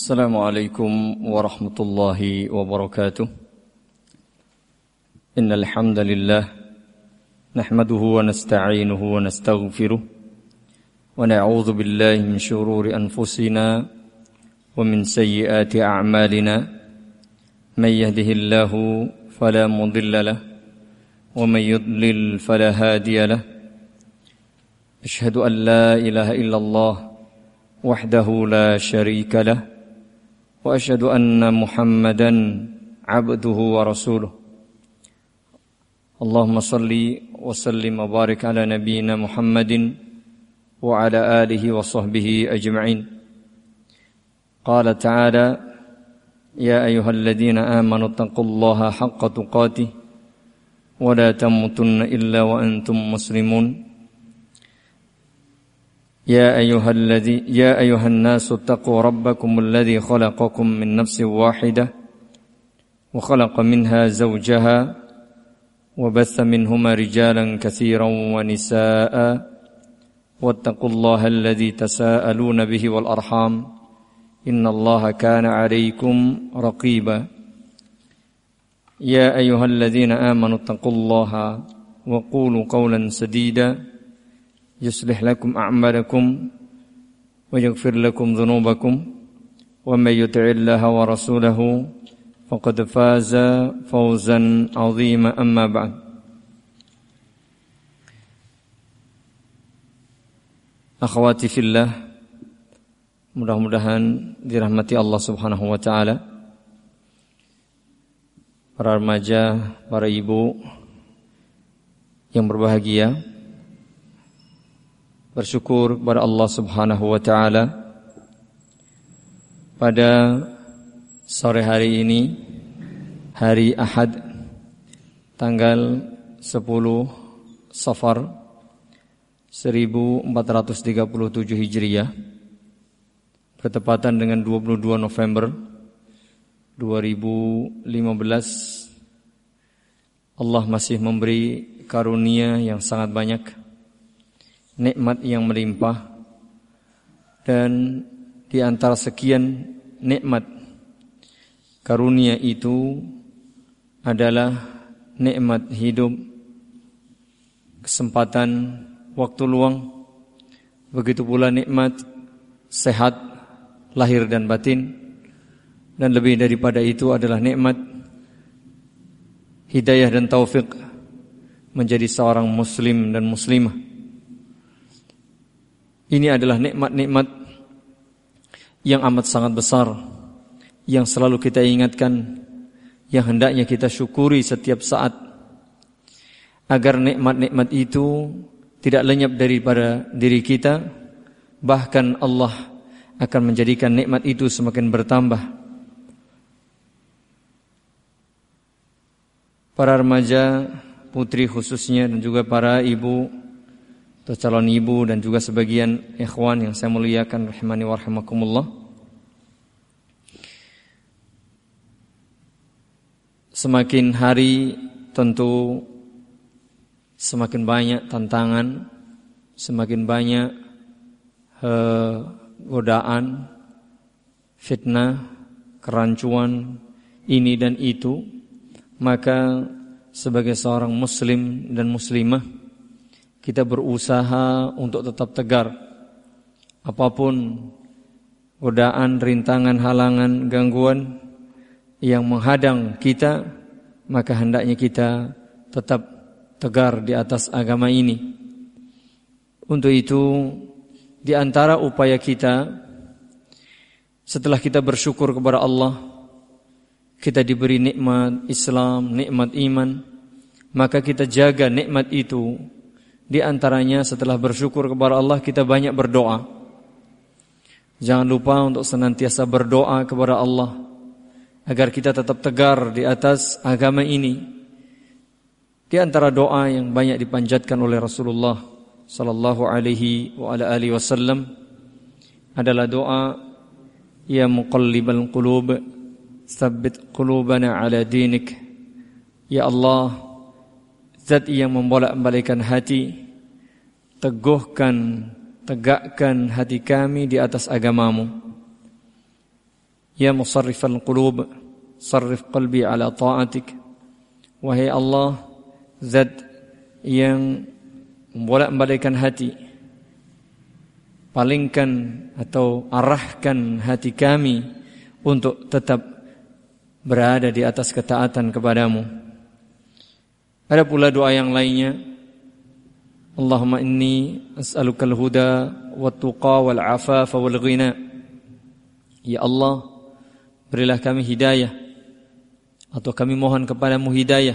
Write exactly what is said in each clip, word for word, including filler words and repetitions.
Assalamualaikum warahmatullahi wabarakatuh. Innal hamdalillah nahmaduhu wa nasta'inuhu wa nastaghfiruh wa na'udzu billahi min shururi anfusina wa min sayyiati a'malina. May yahdihillahu fala mudilla lahu wa may yudlil fala hadiya lahu. Asyhadu an la ilaha illallah wahdahu la syarika lahu wa asyhadu anna Muhammadan abduhu wa rasuluh. Allahumma salli wa sallim wa barik ala nabiyyina Muhammadin wa ala alihi wa sahbihi ajma'in. Qala ta'ala ya ayyuhalladzina amanu taqullaha haqqa tuqatih wa la tamutunna illa wa antum muslimun. يا أيها الذي يا أيها الناس اتقوا ربكم الذي خلقكم من نفس واحدة وخلق منها زوجها وبث منهما رجالا كثيرا ونساء واتقوا الله الذي تساءلون به والأرحام إن الله كان عليكم رقيبا يا أيها الذين آمنوا اتقوا الله وقولوا قولا سديدا يصلح لكم أعمالكم ويغفر لكم ذنوبكم ومن يطع الله ورسوله فقد فاز فوزا عظيما أما بعد. Akhwati fillah, mudah-mudahan dirahmati Allah Subhanahu wa taala. Para remaja, para ibu yang berbahagia, bersyukur kepada Allah Subhanahu wa taala pada sore hari ini, hari Ahad, tanggal sepuluh Safar seribu empat ratus tiga puluh tujuh Hijriah, bertepatan dengan dua puluh dua November dua ribu lima belas. Allah masih memberi karunia yang sangat banyak, nikmat yang melimpah, dan di antara sekian nikmat karunia itu adalah nikmat hidup, kesempatan waktu luang, begitu pula nikmat sehat lahir dan batin, dan lebih daripada itu adalah nikmat hidayah dan taufik menjadi seorang muslim dan muslimah. Ini adalah nikmat-nikmat yang amat sangat besar, yang selalu kita ingatkan, yang hendaknya kita syukuri setiap saat, agar nikmat-nikmat itu tidak lenyap daripada diri kita, bahkan Allah akan menjadikan nikmat itu semakin bertambah. Para remaja, putri khususnya, dan juga para ibu atau calon ibu, dan juga sebagian ikhwan yang saya muliakan rahimani wa rahimakumullah. Semakin hari tentu semakin banyak tantangan, semakin banyak eh, godaan, fitnah, kerancuan ini dan itu. Maka sebagai seorang muslim dan muslimah, kita berusaha untuk tetap tegar. Apapun godaan, rintangan, halangan, gangguan yang menghadang kita, maka hendaknya kita tetap tegar di atas agama ini. Untuk itu, di antara upaya kita, setelah kita bersyukur kepada Allah, kita diberi nikmat Islam, nikmat iman, maka kita jaga nikmat itu. Di antaranya setelah bersyukur kepada Allah, kita banyak berdoa. Jangan lupa untuk senantiasa berdoa kepada Allah agar kita tetap tegar di atas agama ini. Di antara doa yang banyak dipanjatkan oleh Rasulullah sallallahu alaihi wa ala alihi wasallam adalah doa ya muqallibal qulub tsabbit qulubana ala dinik. Ya Allah, Zat yang membolak-balikkan hati, teguhkan, tegakkan hati kami di atas agamamu. Ya musarrifal qulub, sarrif qalbi ala ta'atik. Wahai Allah, zat yang membolak-balikkan hati, palingkan atau arahkan hati kami untuk tetap berada di atas ketaatan kepadamu. Ada pula doa yang lainnya, Allahumma inni as'alukal huda wat tuqa wal afafa wal ghina. Ya Allah, berilah kami hidayah, atau kami mohon kepadamu hidayah,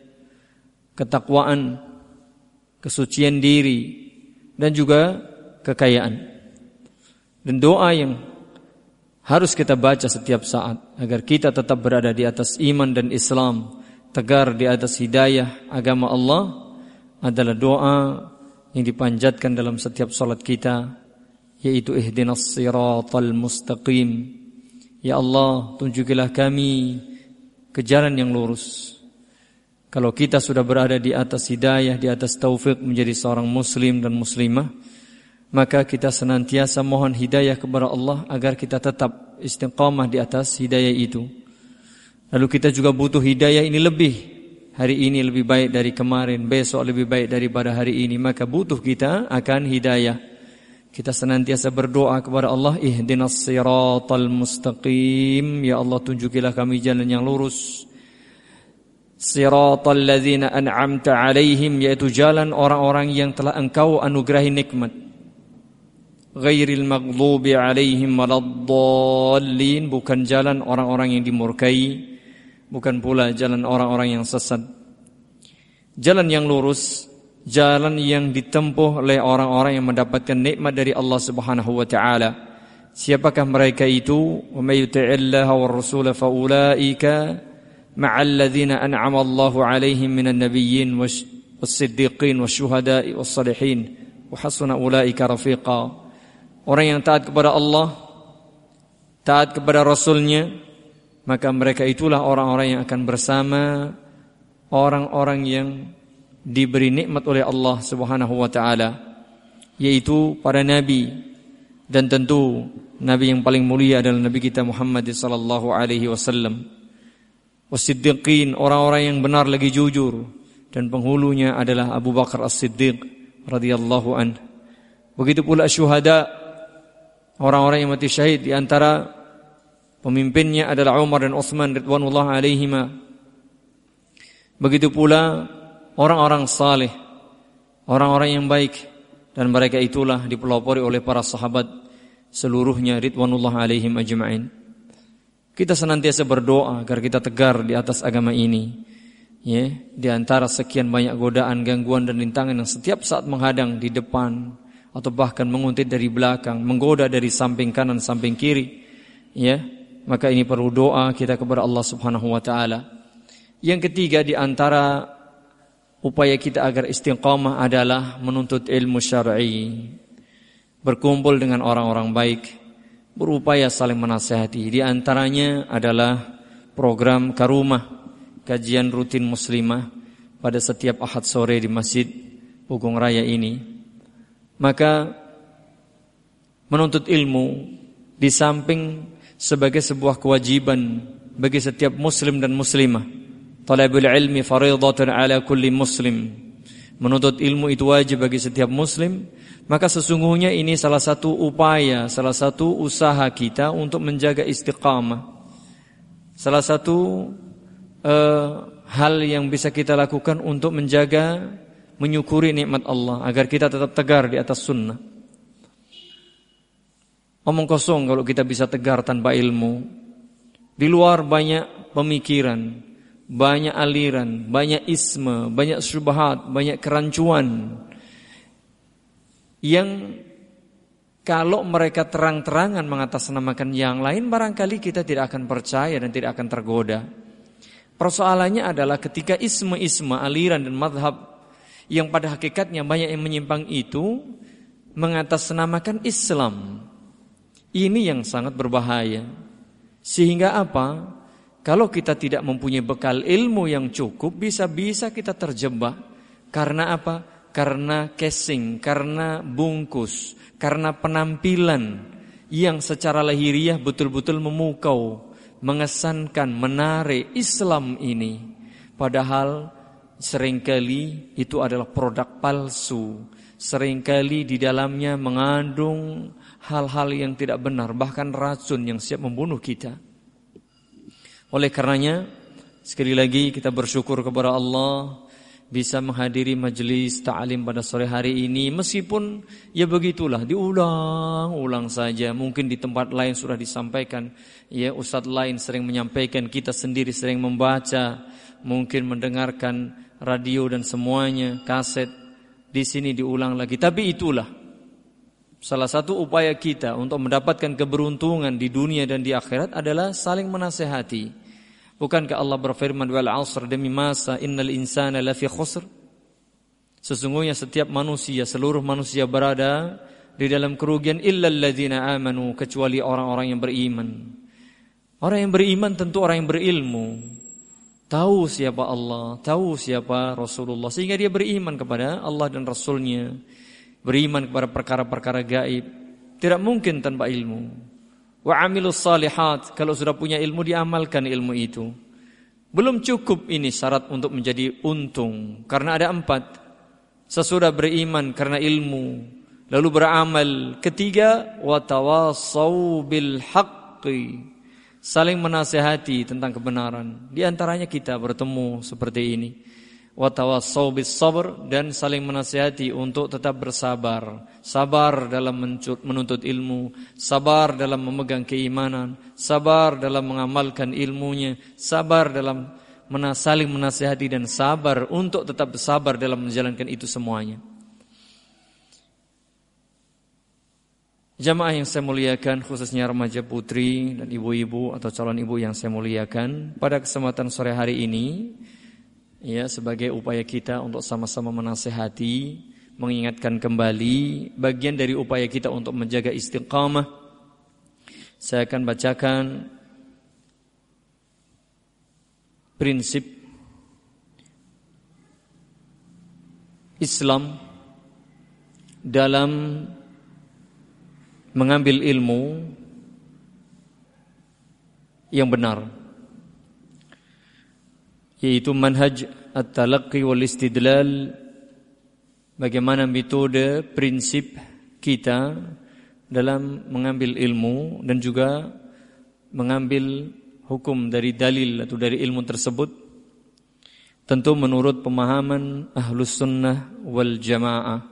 ketakwaan, kesucian diri, dan juga kekayaan. Dan doa yang harus kita baca setiap saat agar kita tetap berada di atas iman dan Islam, tegar di atas hidayah agama Allah, adalah doa yang dipanjatkan dalam setiap salat kita, yaitu ihdinas siratal mustaqim. Ya Allah, tunjukilah kami ke jalan yang lurus. Kalau kita sudah berada di atas hidayah, di atas taufik menjadi seorang muslim dan muslimah, maka kita senantiasa mohon hidayah kepada Allah agar kita tetap istiqamah di atas hidayah itu. Lalu kita juga butuh hidayah ini lebih. Hari ini lebih baik dari kemarin, besok lebih baik daripada hari ini. Maka butuh kita akan hidayah. Kita senantiasa berdoa kepada Allah, ihdinas siratal mustaqim. Ya Allah, tunjukilah kami jalan yang lurus. Siratal ladzina an'amta alaihim, yaitu jalan orang-orang yang telah Engkau anugerahi nikmat. Ghairil maghdubi alaihim waladdallin, bukan jalan orang-orang yang dimurkai, bukan pula jalan orang-orang yang sesat. Jalan yang lurus, jalan yang ditempuh oleh orang-orang yang mendapatkan nikmat dari Allah Subhanahu wa taala. Siapakah mereka itu? Wa may yuti'illaha war rasula fa ulaika ma'al ladzina an'ama Allahu 'alaihim minan nabiyyin was-siddiqin wasyuhada'i was-salihin wa hasuna ulaika rafiqa. Orang yang taat kepada Allah, taat kepada Rasulnya, maka mereka itulah orang-orang yang akan bersama orang-orang yang diberi nikmat oleh Allah Subhanahu wa taala, yaitu para nabi, dan tentu nabi yang paling mulia adalah nabi kita Muhammad sallallahu alaihi wasallam. Wasiddiqin, orang-orang yang benar lagi jujur, dan penghulunya adalah Abu Bakar As-Siddiq radhiyallahu anhu. Begitu pula syuhada, orang-orang yang mati syahid, di antara pemimpinnya adalah Umar dan Utsman ridwanullah alaihima. Begitu pula orang-orang saleh, orang-orang yang baik, dan mereka itulah dipelopori oleh para sahabat seluruhnya ridwanullah alaihim ajma'in. Kita senantiasa berdoa agar kita tegar di atas agama ini, ya, di antara sekian banyak godaan, gangguan dan rintangan yang setiap saat menghadang di depan atau bahkan menguntit dari belakang, menggoda dari samping kanan, samping kiri, ya, maka ini perlu doa kita kepada Allah Subhanahu wa taala. Yang ketiga di antara upaya kita agar istiqamah adalah menuntut ilmu syar'i, berkumpul dengan orang-orang baik, berupaya saling menasihati. Di antaranya adalah program Karumah, kajian rutin muslimah pada setiap Ahad sore di Masjid Pugong Raya ini. Maka menuntut ilmu di samping sebagai sebuah kewajiban bagi setiap muslim dan muslimah. Talabul ilmi fariidatun ala kulli muslim. Menuntut ilmu itu wajib bagi setiap muslim. Maka sesungguhnya ini salah satu upaya, salah satu usaha kita untuk menjaga istiqamah. Salah satu uh, hal yang bisa kita lakukan untuk menjaga, menyukuri nikmat Allah agar kita tetap tegar di atas sunnah. Omong kosong kalau kita bisa tegar tanpa ilmu. Di luar banyak pemikiran, banyak aliran, banyak isme, banyak syubhat, banyak kerancuan yang kalau mereka terang-terangan mengatasnamakan yang lain, barangkali kita tidak akan percaya dan tidak akan tergoda. Persoalannya adalah ketika isme-isme, aliran dan madhab yang pada hakikatnya banyak yang menyimpang itu mengatasnamakan Islam. Ini yang sangat berbahaya. Sehingga apa? Kalau kita tidak mempunyai bekal ilmu yang cukup, bisa-bisa kita terjebak. Karena apa? Karena casing, karena bungkus, karena penampilan yang secara lahiriah betul-betul memukau, mengesankan, menarik Islam ini. Padahal seringkali itu adalah produk palsu. Seringkali di dalamnya mengandung hal-hal yang tidak benar, bahkan racun yang siap membunuh kita. Oleh karenanya, sekali lagi kita bersyukur kepada Allah bisa menghadiri majelis ta'lim pada sore hari ini, meskipun ya begitulah, diulang-ulang saja. Mungkin di tempat lain sudah disampaikan, ya ustadz lain sering menyampaikan, kita sendiri sering membaca, mungkin mendengarkan radio dan semuanya, kaset. Di sini diulang lagi. Tapi itulah salah satu upaya kita untuk mendapatkan keberuntungan di dunia dan di akhirat adalah saling menasehati. Bukankah Allah berfirman, wal 'asr, demi masa, innal insana lafi khusr? Sesungguhnya setiap manusia, seluruh manusia berada di dalam kerugian, illal ladzina amanu, kecuali orang-orang yang beriman. Orang yang beriman tentu orang yang berilmu, tahu siapa Allah, tahu siapa Rasulullah, sehingga dia beriman kepada Allah dan Rasulnya, beriman kepada perkara-perkara gaib. Tidak mungkin tanpa ilmu. Wa amilus salihat, kalau sudah punya ilmu diamalkan ilmu itu. Belum cukup ini syarat untuk menjadi untung, karena ada empat. Sesudah beriman karena ilmu, lalu beramal. Ketiga, wa tawassau bil haqqi, saling menasehati tentang kebenaran. Di antaranya kita bertemu seperti ini. Wa tawassau bis sabr, dan saling menasehati untuk tetap bersabar. Sabar dalam menuntut ilmu, sabar dalam memegang keimanan, sabar dalam mengamalkan ilmunya, sabar dalam saling menasehati, dan sabar untuk tetap bersabar dalam menjalankan itu semuanya. Jamaah yang saya muliakan, khususnya remaja putri dan ibu-ibu atau calon ibu yang saya muliakan, pada kesempatan sore hari ini, ya, sebagai upaya kita untuk sama-sama menasehati, mengingatkan kembali bagian dari upaya kita untuk menjaga istiqamah, saya akan bacakan prinsip Islam dalam mengambil ilmu yang benar, yaitu manhaj at-talaqqi wal istidlal, bagaimana metode prinsip kita dalam mengambil ilmu dan juga mengambil hukum dari dalil atau dari ilmu tersebut, tentu menurut pemahaman Ahlus Sunnah wal Jamaah.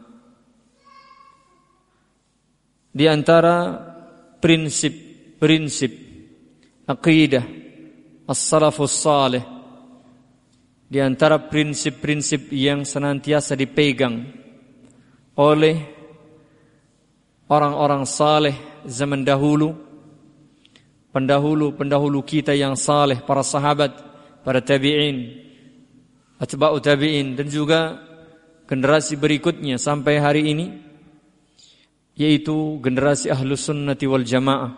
Di antara prinsip-prinsip aqidah as-salafus salih, di antara prinsip-prinsip yang senantiasa dipegang oleh orang-orang saleh zaman dahulu, pendahulu-pendahulu kita yang saleh, para sahabat, para tabi'in, atba'u tabi'in, dan juga generasi berikutnya sampai hari ini, yaitu generasi Ahlus Sunnati wal Jamaah,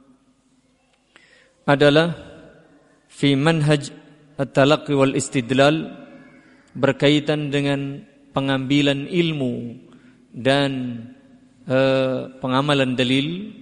adalah fi manhaj at-talaqqi wal istidlal, berkaitan dengan pengambilan ilmu dan uh, pengamalan dalil,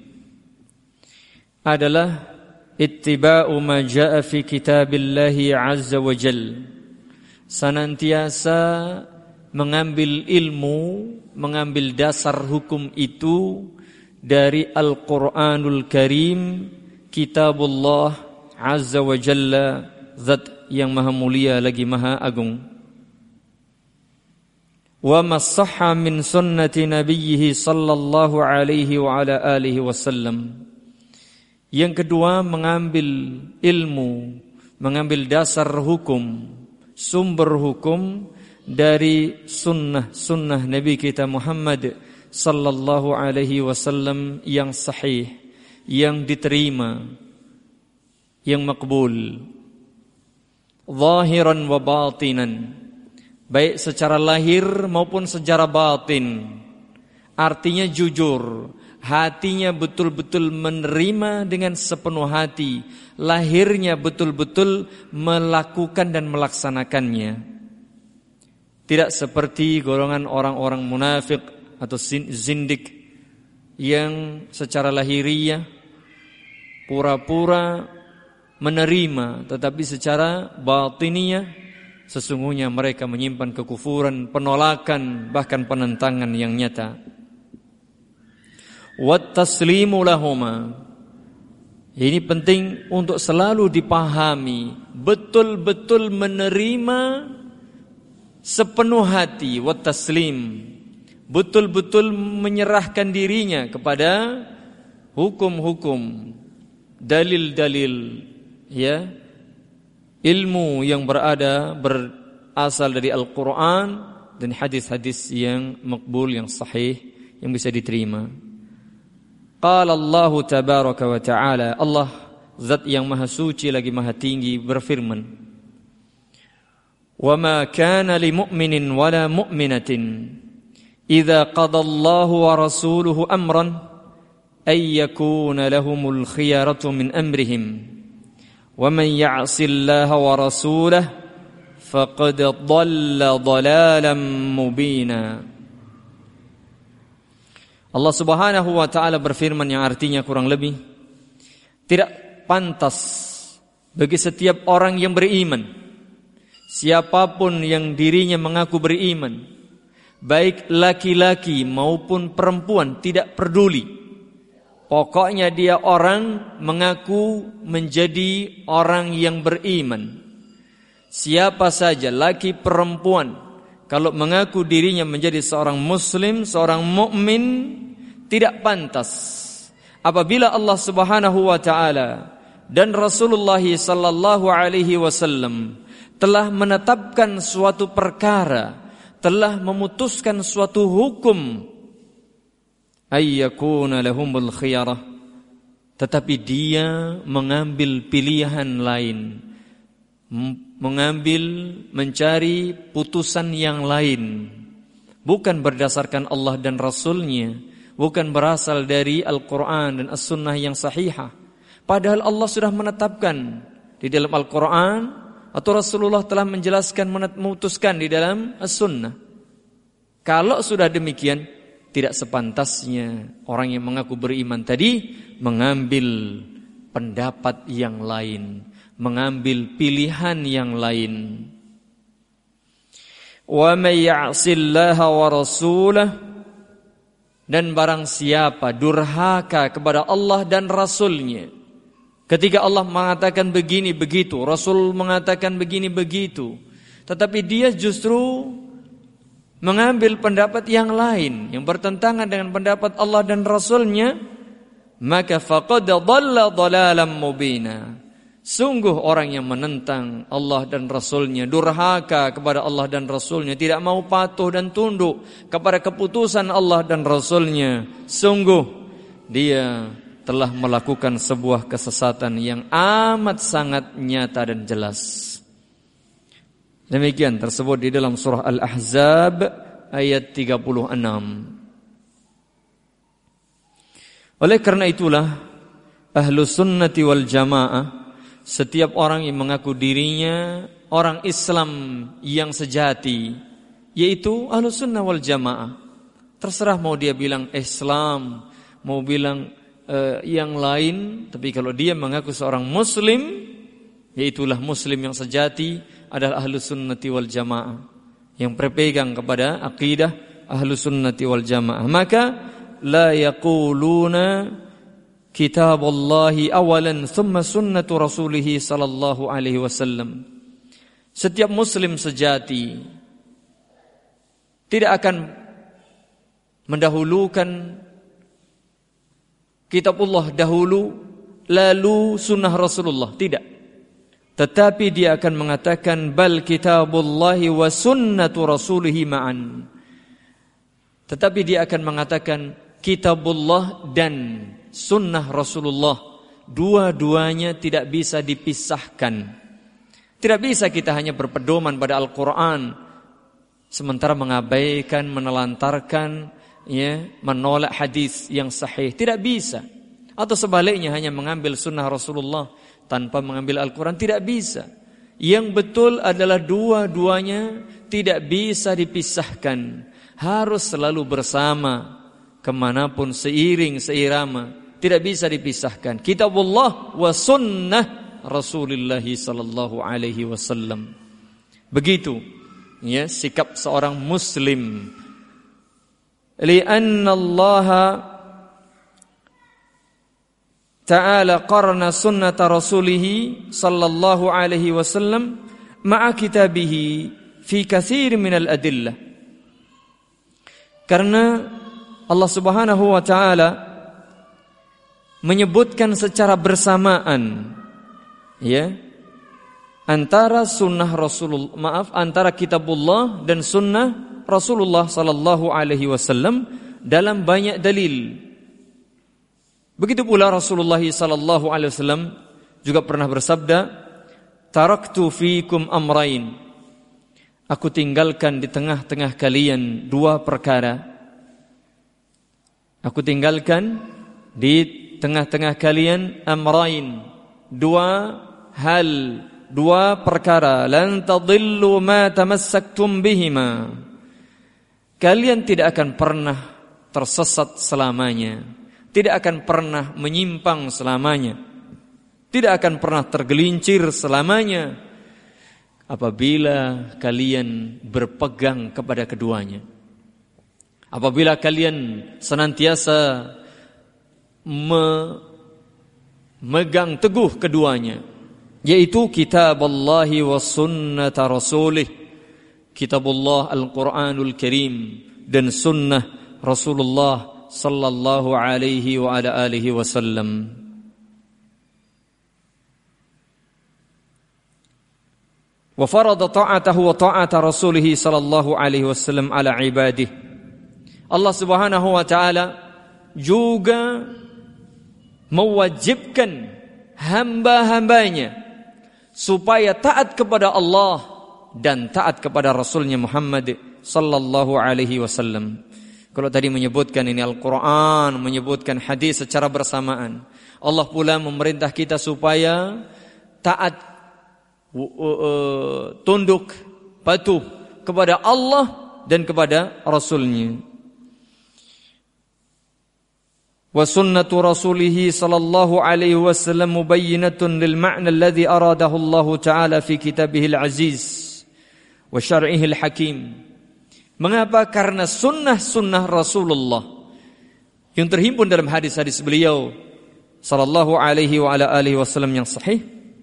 adalah ittiba'u ma ja'a fi kitabillahi azza wa jal, senantiasa mengambil ilmu, mengambil dasar hukum itu dari Al-Quranul Karim, kitabullah azza wa jalla, zat yang maha mulia lagi maha agung. Wa masahha min sunnati nabiyhi sallallahu alaihi wa ala alihi wasallam. Yang kedua, mengambil ilmu, mengambil dasar hukum, sumber hukum dari sunnah-sunnah Nabi kita Muhammad sallallahu alaihi wasallam yang sahih, yang diterima, yang makbul, zahiran wa batinan, baik secara lahir maupun secara batin. Artinya jujur, hatinya betul-betul menerima dengan sepenuh hati, lahirnya betul-betul melakukan dan melaksanakannya. Tidak seperti golongan orang-orang munafik atau zindik yang secara lahiriah pura-pura menerima, tetapi secara batiniah sesungguhnya mereka menyimpan kekufuran, penolakan, bahkan penentangan yang nyata. Wat taslimu lahuma. Ini penting untuk selalu dipahami, betul-betul menerima sepenuh hati, wat taslim, betul-betul menyerahkan dirinya kepada hukum-hukum, dalil-dalil, ya, ilmu yang berada berasal dari Al-Quran dan hadis-hadis yang makbul, yang sahih, yang bisa diterima. Qala Allah tabaraka wa ta'ala, Allah zat yang maha suci lagi maha tinggi berfirman, wa ma kana li mu'minin wa la mu'minatin idza qada Allah wa rasuluhu amran ay yakuna lahumul khiyaratu min amrihim wa man ya'si Allah wa rasulahu faqad dhalla dhalalan mubina. Allah Subhanahu wa ta'ala berfirman yang artinya kurang lebih, tidak pantas bagi setiap orang yang beriman, siapapun yang dirinya mengaku beriman, baik laki-laki maupun perempuan, tidak peduli. Pokoknya dia orang mengaku menjadi orang yang beriman. Siapa saja, laki perempuan, kalau mengaku dirinya menjadi seorang muslim, seorang mukmin, tidak pantas apabila Allah Subhanahu wa ta'ala dan Rasulullah sallallahu alaihi wasallam telah menetapkan suatu perkara, telah memutuskan suatu hukum, ayyakuna lahumul khiyarah, tetapi dia mengambil pilihan lain, mengambil, mencari putusan yang lain, bukan berdasarkan Allah dan Rasulnya, bukan berasal dari Al-Quran dan As-Sunnah yang sahihah. Padahal Allah sudah menetapkan di dalam Al-Quran, atau Rasulullah telah menjelaskan, memutuskan di dalam As-Sunnah. Kalau sudah demikian, tidak sepantasnya orang yang mengaku beriman tadi mengambil pendapat yang lain, mengambil pilihan yang lain. Wa may ya'sillaha wa rasulahu, dan barang siapa durhaka kepada Allah dan Rasulnya, ketika Allah mengatakan begini begitu, Rasul mengatakan begini begitu, tetapi dia justru mengambil pendapat yang lain yang bertentangan dengan pendapat Allah dan Rasulnya, maka faqad dhalla dhalalan mubina. Sungguh orang yang menentang Allah dan Rasulnya, durhaka kepada Allah dan Rasulnya, tidak mau patuh dan tunduk kepada keputusan Allah dan Rasulnya, sungguh dia telah melakukan sebuah kesesatan yang amat sangat nyata dan jelas. Demikian tersebut di dalam surah Al-Ahzab ayat tiga puluh enam. Oleh karena itulah Ahlus Sunnati wal Jamaah, setiap orang yang mengaku dirinya orang Islam yang sejati, yaitu Ahlus Sunnah wal Jamaah, terserah mau dia bilang Islam, mau bilang uh, yang lain, tapi kalau dia mengaku seorang Muslim, yaitulah Muslim yang sejati, adalah Ahlus Sunnati wal Jamaah, yang berpegang kepada akidah Ahlus Sunnati wal Jamaah. Maka la yaquluna kitabullahi awalan thumma sunnatu rasulih sallallahu alaihi wasallam. Setiap muslim sejati tidak akan mendahulukan kitabullah dahulu lalu sunnah Rasulullah, tidak. Tetapi dia akan mengatakan bal kitabullahi wa sunnatu rasulih ma'an. Tetapi dia akan mengatakan kitabullah dan sunnah Rasulullah, dua-duanya tidak bisa dipisahkan. Tidak bisa kita hanya berpedoman pada Al-Quran sementara mengabaikan, menelantarkan, ya, menolak hadis yang sahih. Tidak bisa. Atau sebaliknya hanya mengambil sunnah Rasulullah tanpa mengambil Al-Quran, tidak bisa. Yang betul adalah dua-duanya tidak bisa dipisahkan, harus selalu bersama. kemanapun, seiring, seirama, tidak bisa dipisahkan. Kitabullah wa sunnah Rasulullah sallallahu alaihi wasallam. Begitu ya sikap seorang muslim. Li'anna Allah Ta'ala qarna sunnata rasulih sallallahu alaihi wasallam ma'a kitabihi fi katsir minal adillah. Karena Allah Subhanahu wa taala menyebutkan secara bersamaan ya antara sunnah Rasulullah maaf antara kitabullah dan sunnah Rasulullah sallallahu alaihi wasallam dalam banyak dalil. Begitu pula Rasulullah sallallahu alaihi wasallam juga pernah bersabda, "Taraktu fiikum amrain." Aku tinggalkan di tengah-tengah kalian dua perkara. Aku tinggalkan di tengah-tengah kalian amrain, dua hal, dua perkara. Lan tadillu ma tamassaktum bihima. Kalian tidak akan pernah tersesat selamanya, tidak akan pernah menyimpang selamanya, tidak akan pernah tergelincir selamanya apabila kalian berpegang kepada keduanya. Apabila kalian senantiasa memegang teguh keduanya, yaitu kitaballahi wa sunnata rasulih, kitabullah Al-Quranul Karim dan sunnah Rasulullah sallallahu alaihi wa ala alihi wasallam. Wa farada ta'atahu wa ta'ata rasulih sallallahu alaihi wasallam ala ibadihi. Allah Subhanahu wa taala juga mewajibkan hamba-hambanya supaya taat kepada Allah dan taat kepada Rasulnya Muhammad sallallahu alaihi wasallam. Kalau tadi menyebutkan ini Al-Quran, menyebutkan hadis secara bersamaan, Allah pula memerintah kita supaya taat, tunduk, patuh kepada Allah dan kepada Rasulnya. Wa sunnatu rasulih sallallahu alaihi wasallam mubayyinatun lil ma'na alladhi aradahu Allah ta'ala fi kitabihil aziz wa syar'ihil hakim. Mengapa? Karena sunnah-sunnah Rasulullah yang terhimpun dalam hadis-hadis beliau sallallahu alaihi wa ala alihi wasallam yang sahih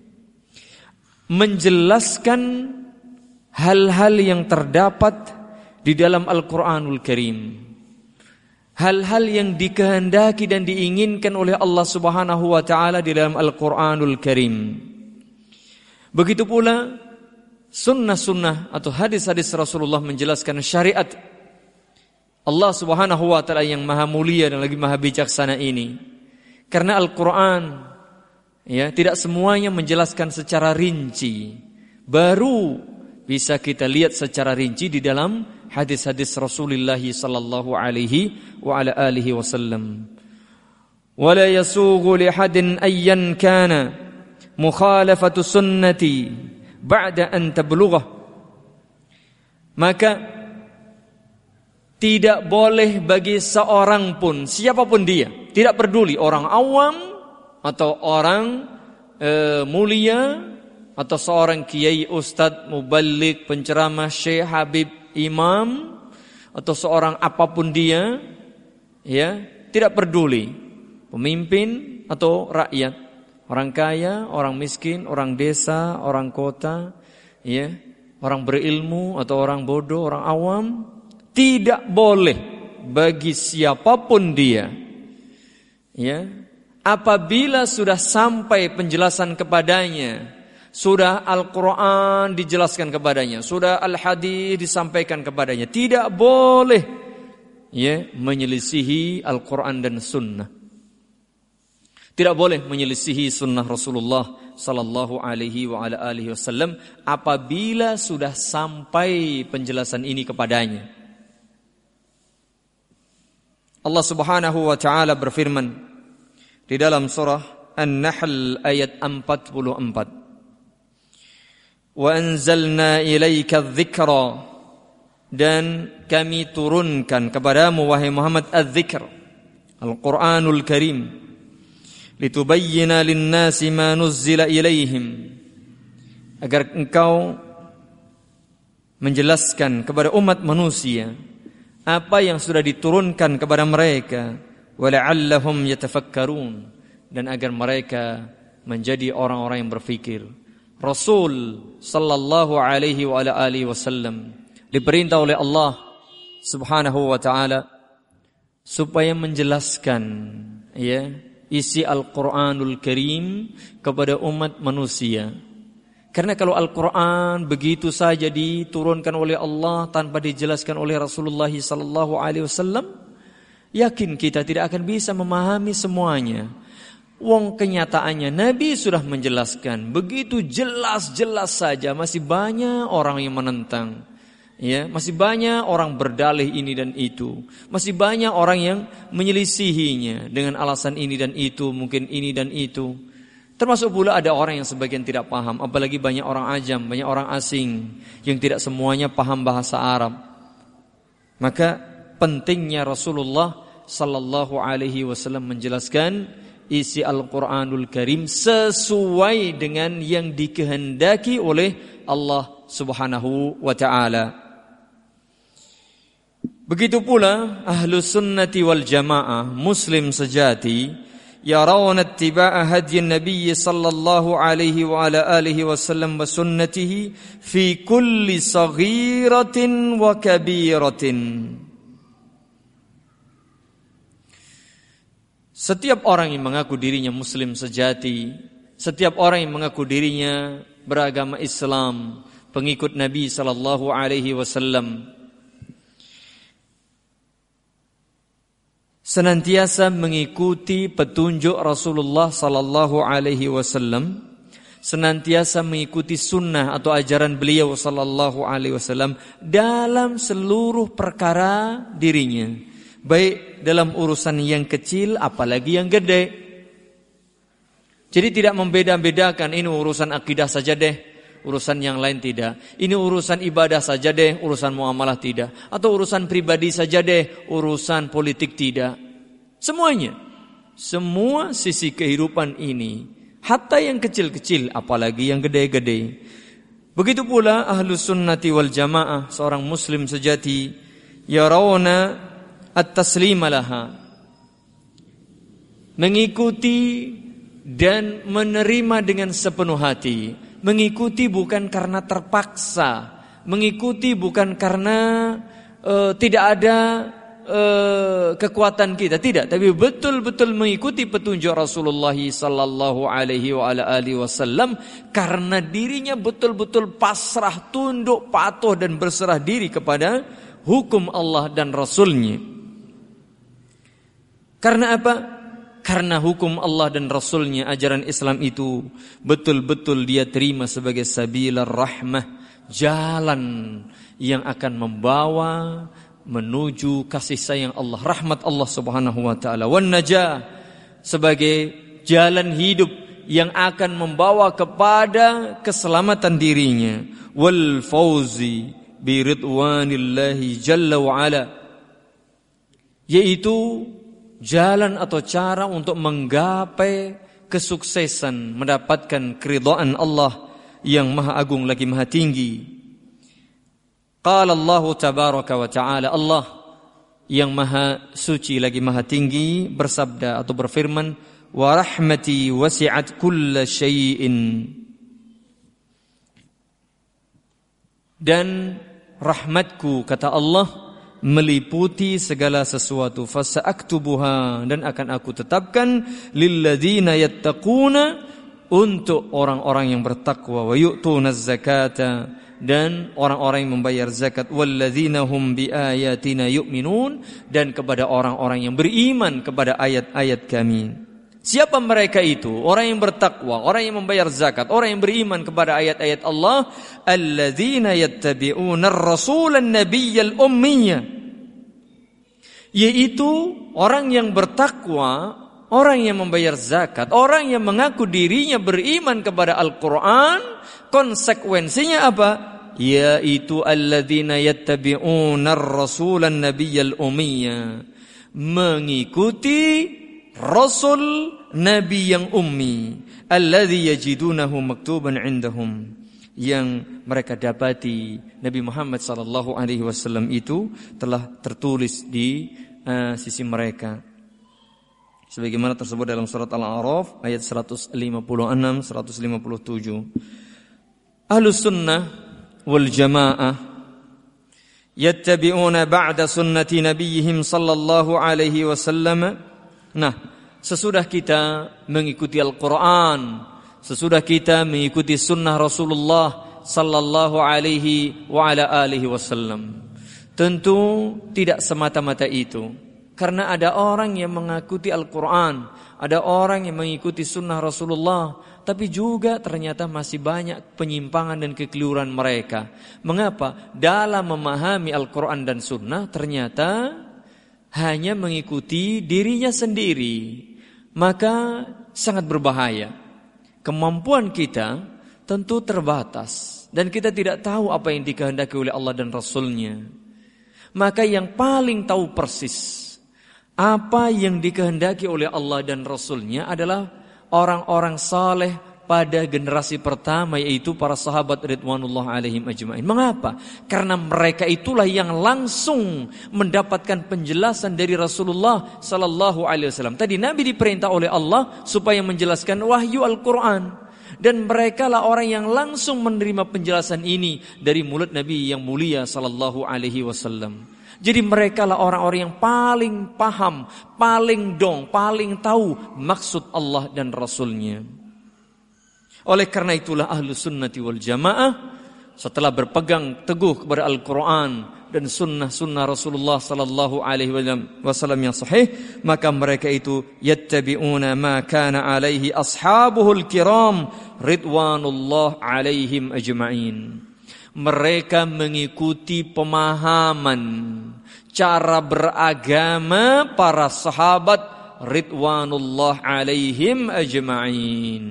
menjelaskan hal-hal yang terdapat di dalam Al-Quranul Karim, hal-hal yang dikehendaki dan diinginkan oleh Allah Subhanahu wa taala di dalam Al-Quranul Karim. Begitu pula sunnah-sunnah atau hadis-hadis Rasulullah menjelaskan syariat Allah Subhanahu wa taala yang maha mulia dan lagi maha bijaksana ini. Karena Al-Quran ya tidak semuanya menjelaskan secara rinci, baru bisa kita lihat secara rinci di dalam hadis-hadis Rasulullah sallallahu alaihi wa ala alihi wasallam. Wala yasughu li hadin ayyan kana mukhalafatu sunnati ba'da an tablughah. Maka tidak boleh bagi seorang pun, siapapun dia, tidak peduli orang awam atau orang e, mulia atau seorang kiai, ustadz, muballigh, penceramah, syekh, habib, imam, atau seorang apapun dia, ya, tidak peduli pemimpin atau rakyat, orang kaya, orang miskin, orang desa, orang kota, ya, orang berilmu atau orang bodoh, orang awam, tidak boleh bagi siapapun dia, ya, apabila sudah sampai penjelasan kepadanya, sudah Al-Quran dijelaskan kepadanya, sudah Al-Hadis disampaikan kepadanya, tidak boleh ya menyelisihi Al-Quran dan Sunnah. Tidak boleh menyelisihi Sunnah Rasulullah sallallahu alaihi wa ala alihi wasallam apabila sudah sampai penjelasan ini kepadanya. Allah Subhanahu wa taala berfirman di dalam surah An-Nahl ayat empat puluh empat. Wa anzalna ilaika dzikra, dan kami turunkan kepadamu wahai Muhammad adz-dzikr, Al-Qur'anul Karim, litubayyina lin-nasi ma nuzzila ilaihim, agar engkau menjelaskan kepada umat manusia apa yang sudah diturunkan kepada mereka, wala'allahum yatafakkarun, dan agar mereka menjadi orang-orang yang berfikir. Rasul sallallahu alaihi wa ala alihi wasallam diperintah oleh Allah Subhanahu wa taala supaya menjelaskan ya isi Al-Qur'anul Karim kepada umat manusia. Karena kalau Al-Quran begitu saja diturunkan oleh Allah tanpa dijelaskan oleh Rasulullah sallallahu alaihi wasallam, yakin kita tidak akan bisa memahami semuanya. Wong kenyataannya Nabi sudah menjelaskan begitu jelas-jelas saja, masih banyak orang yang menentang. Ya, masih banyak orang berdalih ini dan itu. Masih banyak orang yang menyelisihinya dengan alasan ini dan itu, mungkin ini dan itu. Termasuk pula ada orang yang sebagian tidak paham, apalagi banyak orang ajam, banyak orang asing yang tidak semuanya paham bahasa Arab. Maka pentingnya Rasulullah sallallahu alaihi wasallam menjelaskan isi Al-Qur'anul Karim sesuai dengan yang dikehendaki oleh Allah Subhanahu wa taala. Begitu pula Ahlus Sunnati wal Jamaah, Muslim sejati, يرون اتباع هدي النبي صلى الله عليه وعلى آله وسلم وسنته في كل صغيرة وكبيرة. Setiap orang yang mengaku dirinya Muslim sejati, setiap orang yang mengaku dirinya beragama Islam, pengikut Nabi sallallahu alaihi wasallam, senantiasa mengikuti petunjuk Rasulullah sallallahu alaihi wasallam, senantiasa mengikuti sunnah atau ajaran beliau sallallahu alaihi wasallam dalam seluruh perkara dirinya, baik dalam urusan yang kecil apalagi yang gede. Jadi tidak membeda-bedakan ini urusan akidah saja deh, urusan yang lain tidak. Ini urusan ibadah saja deh, urusan muamalah tidak. Atau urusan pribadi saja deh, urusan politik tidak. Semuanya, semua sisi kehidupan ini, hatta yang kecil-kecil, apalagi yang gede-gede. Begitu pula Ahlus Sunnati wal Jamaah, seorang Muslim sejati, yarawna at-taslima laha, mengikuti dan menerima dengan sepenuh hati. Mengikuti bukan karena terpaksa, mengikuti bukan karena uh, tidak ada uh, kekuatan kita, tidak, tapi betul-betul mengikuti petunjuk Rasulullah sallallahu alaihi wa ala alihi wasallam karena dirinya betul-betul pasrah, tunduk, patuh dan berserah diri kepada hukum Allah dan Rasulnya. Karena apa? Karena hukum Allah dan Rasulnya, ajaran Islam itu betul-betul dia terima sebagai sabilar rahmah, jalan yang akan membawa menuju kasih sayang Allah, rahmat Allah Subhanahu wa taala, wan najah, sebagai jalan hidup yang akan membawa kepada keselamatan dirinya, wal fauzi bi ridwanillahi jalla wa ala, yaitu jalan atau cara untuk menggapai kesuksesan, mendapatkan keridhaan Allah yang maha agung lagi maha tinggi. Qala Allah tabaraka wa ta'ala, Allah yang maha suci lagi maha tinggi bersabda atau berfirman, wa rahmati wasi'at kulla syai'in, dan rahmatku, kata Allah, meliputi segala sesuatu. Fasa'aktubuha, dan akan aku tetapkan lilladzina yattaquna, untuk orang-orang yang bertakwa, wa yu'tunaz zakata, dan orang-orang yang membayar zakat, walladzina hum biayatina yu'minun, dan kepada orang-orang yang beriman kepada ayat-ayat kami. Siapa mereka itu? Orang yang bertakwa, orang yang membayar zakat, orang yang beriman kepada ayat-ayat Allah. Alladzina yattabi'una ar-rasulan nabiyyal ummiyya, yaitu orang yang bertakwa, orang yang membayar zakat, orang yang mengaku dirinya beriman kepada Al-Quran. Konsekuensinya apa? yaitu alladzina yattabi'una ar-rasulan nabiyyal ummiyya, mengikuti rasul nabi yang ummi, alladzi yajidunahu maktuban indahum, yang mereka dapati Nabi Muhammad sallallahu alaihi wasallam itu telah tertulis di uh, sisi mereka. Sebagaimana tersebut dalam surat Al-A'raf ayat seratus lima puluh enam seratus lima puluh tujuh. Ahlus sunnah wal jamaah yattabi'una ba'da sunnati nabiyihim sallallahu alaihi wasallam. Nah, sesudah kita mengikuti Al-Quran, sesudah kita mengikuti sunnah Rasulullah sallallahu alaihi wa ala alihi wasallam, tentu tidak semata-mata itu. Karena ada orang yang mengikuti Al-Quran, ada orang yang mengikuti sunnah Rasulullah, tapi juga ternyata masih banyak penyimpangan dan kekeliruan mereka. Mengapa? Dalam memahami Al-Quran dan sunnah ternyata hanya mengikuti dirinya sendiri, maka sangat berbahaya. Kemampuan kita tentu terbatas dan kita tidak tahu apa yang dikehendaki oleh Allah dan Rasulnya. Maka yang paling tahu persis apa yang dikehendaki oleh Allah dan Rasulnya adalah orang-orang saleh pada generasi pertama, yaitu para sahabat ridwanullah alaihim ajma'in. Mengapa? Karena mereka itulah yang langsung mendapatkan penjelasan dari Rasulullah sallallahu alaihi wasallam. Tadi Nabi diperintah oleh Allah supaya menjelaskan wahyu Al-Quran, dan mereka lah orang yang langsung menerima penjelasan ini dari mulut Nabi yang mulia sallallahu alaihi wasallam. Jadi mereka lah orang-orang yang paling paham, paling dong, paling tahu maksud Allah dan Rasulnya. Oleh karena itulah ahlu sunnati wal jamaah setelah berpegang teguh kepada Al-Quran dan sunnah-sunnah Rasulullah sallallahu alaihi wasallam yang sahih, maka mereka itu yattabi'una ma kana alaihi ashabuhul kiram ridwanullah alaihim ajma'in. Mereka mengikuti pemahaman cara beragama para sahabat ridwanullah alaihim ajma'in.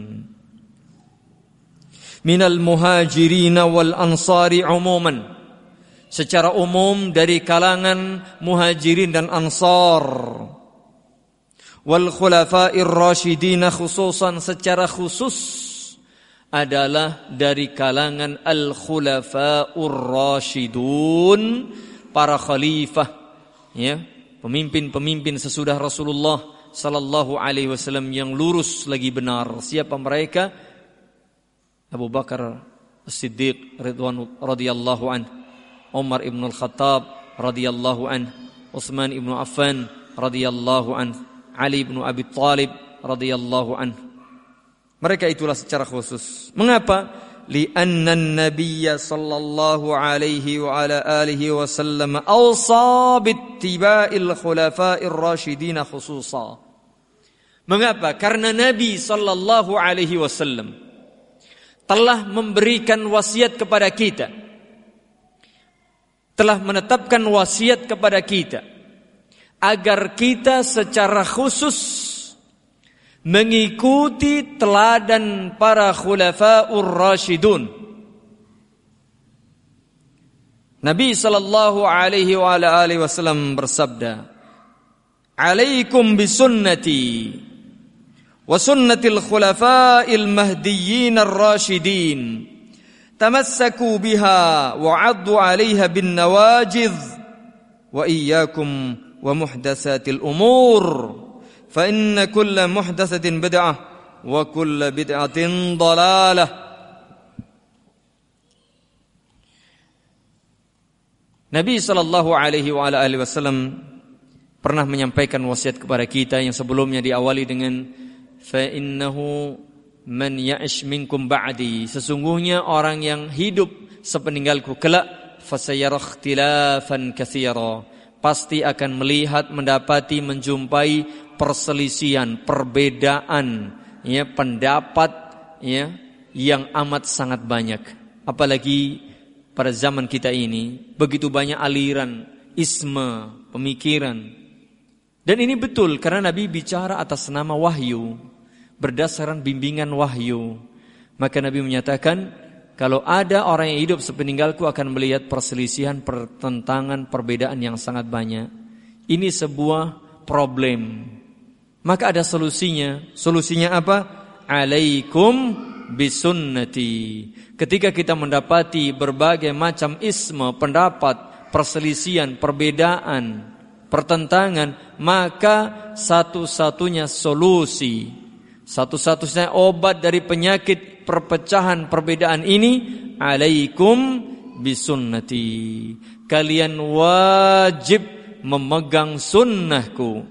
Minal muhajirin wal ansari umuman, secara umum dari kalangan muhajirin dan ansar, wal khulafa'ir rasyidin khususan secara khusus adalah dari kalangan al khulafa'ur rasyidun, para khalifah, ya, pemimpin-pemimpin sesudah Rasulullah sallallahu alaihi wasallam yang lurus lagi benar. Siapa mereka? Abu Bakar As-Siddiq Ridwan radhiyallahu anhu, Umar ibn al-Khattab radhiyallahu anhu, Utsman ibn Affan radhiyallahu anhu, Ali ibn Abi Thalib radhiyallahu anhu. Mereka itulah secara khusus. Mengapa? Li'anna an-nabiyya sallallahu alaihi wa ala alihi wasallam awsa bittiba'il khulafa'ir rasyidin khususan. Mengapa? Karena Nabi sallallahu alaihi wasallam telah memberikan wasiat kepada kita, telah menetapkan wasiat kepada kita agar kita secara khusus mengikuti teladan para khulafa'ur rasyidun. Nabi sallallahu alaihi wa ala alihi wasallam bersabda, "Alaikum bisunnati wa sunnatil khulafa'il mahdiyyin ar-rasyidin, tamassaku biha wa 'addu 'alayha bin nawajidh wa iyyakum wa muhdatsatil umur fa inna kulla muhdatsatin bid'ah wa kulla bid'atin dhalalah." Nabi sallallahu alaihi wa ala alihi wasallam pernah menyampaikan wasiat kepada kita yang sebelumnya diawali dengan fa innahu man ya'ish minkum ba'di, sesungguhnya orang yang hidup sepeninggalku kelak, fasayara ikhtilafan katsira, pasti akan melihat, mendapati, menjumpai perselisihan, perbedaan, ya, pendapat, ya, yang amat sangat banyak. Apalagi pada zaman kita ini begitu banyak aliran, isme, pemikiran. Dan ini betul karena Nabi bicara atas nama wahyu, berdasarkan bimbingan wahyu. Maka Nabi menyatakan, Kalau ada orang yang hidup sepeninggalku akan melihat perselisihan, pertentangan, perbedaan yang sangat banyak. Ini sebuah problem. Maka ada solusinya. Solusinya apa? Alaikum bisunnati. Ketika kita mendapati berbagai macam isme, pendapat, perselisihan, perbedaan, pertentangan, maka satu-satunya solusi, satu-satunya obat dari penyakit perpecahan perbedaan ini, alaikum bisunnati. Kalian wajib memegang sunnahku.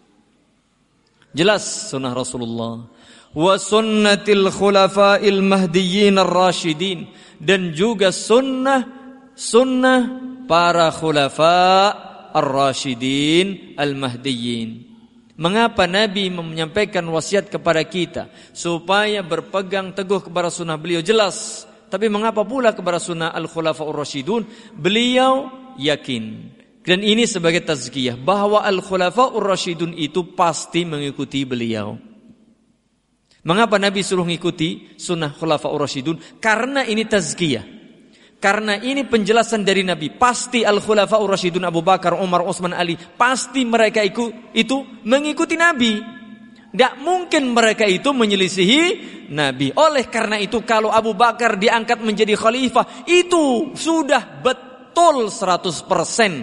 Jelas sunnah Rasulullah. Wa sunnatil khulafa'il mahdiyyin ar-rasyidin, dan juga sunnah sunnah para khulafa' ar-rasyidin al-mahdiyyin. Mengapa Nabi menyampaikan wasiat kepada kita supaya berpegang teguh kepada sunnah beliau? Jelas. Tapi mengapa pula kepada sunnah al-khulafa'ur rasyidun? Beliau yakin, dan ini sebagai tazkiyah, bahwa al-khulafa'ur rasyidun itu pasti mengikuti beliau. Mengapa Nabi suruh mengikuti sunnah khulafa'ur rasyidun? Karena ini tazkiyah. Karena ini penjelasan dari Nabi. Pasti al-khulafa'ur rasyidun Abu Bakar, Umar, Utsman, Ali, pasti mereka itu, itu mengikuti Nabi. Tidak mungkin mereka itu menyelisihi Nabi. Oleh karena itu kalau Abu Bakar diangkat menjadi khalifah, itu sudah betul seratus persen.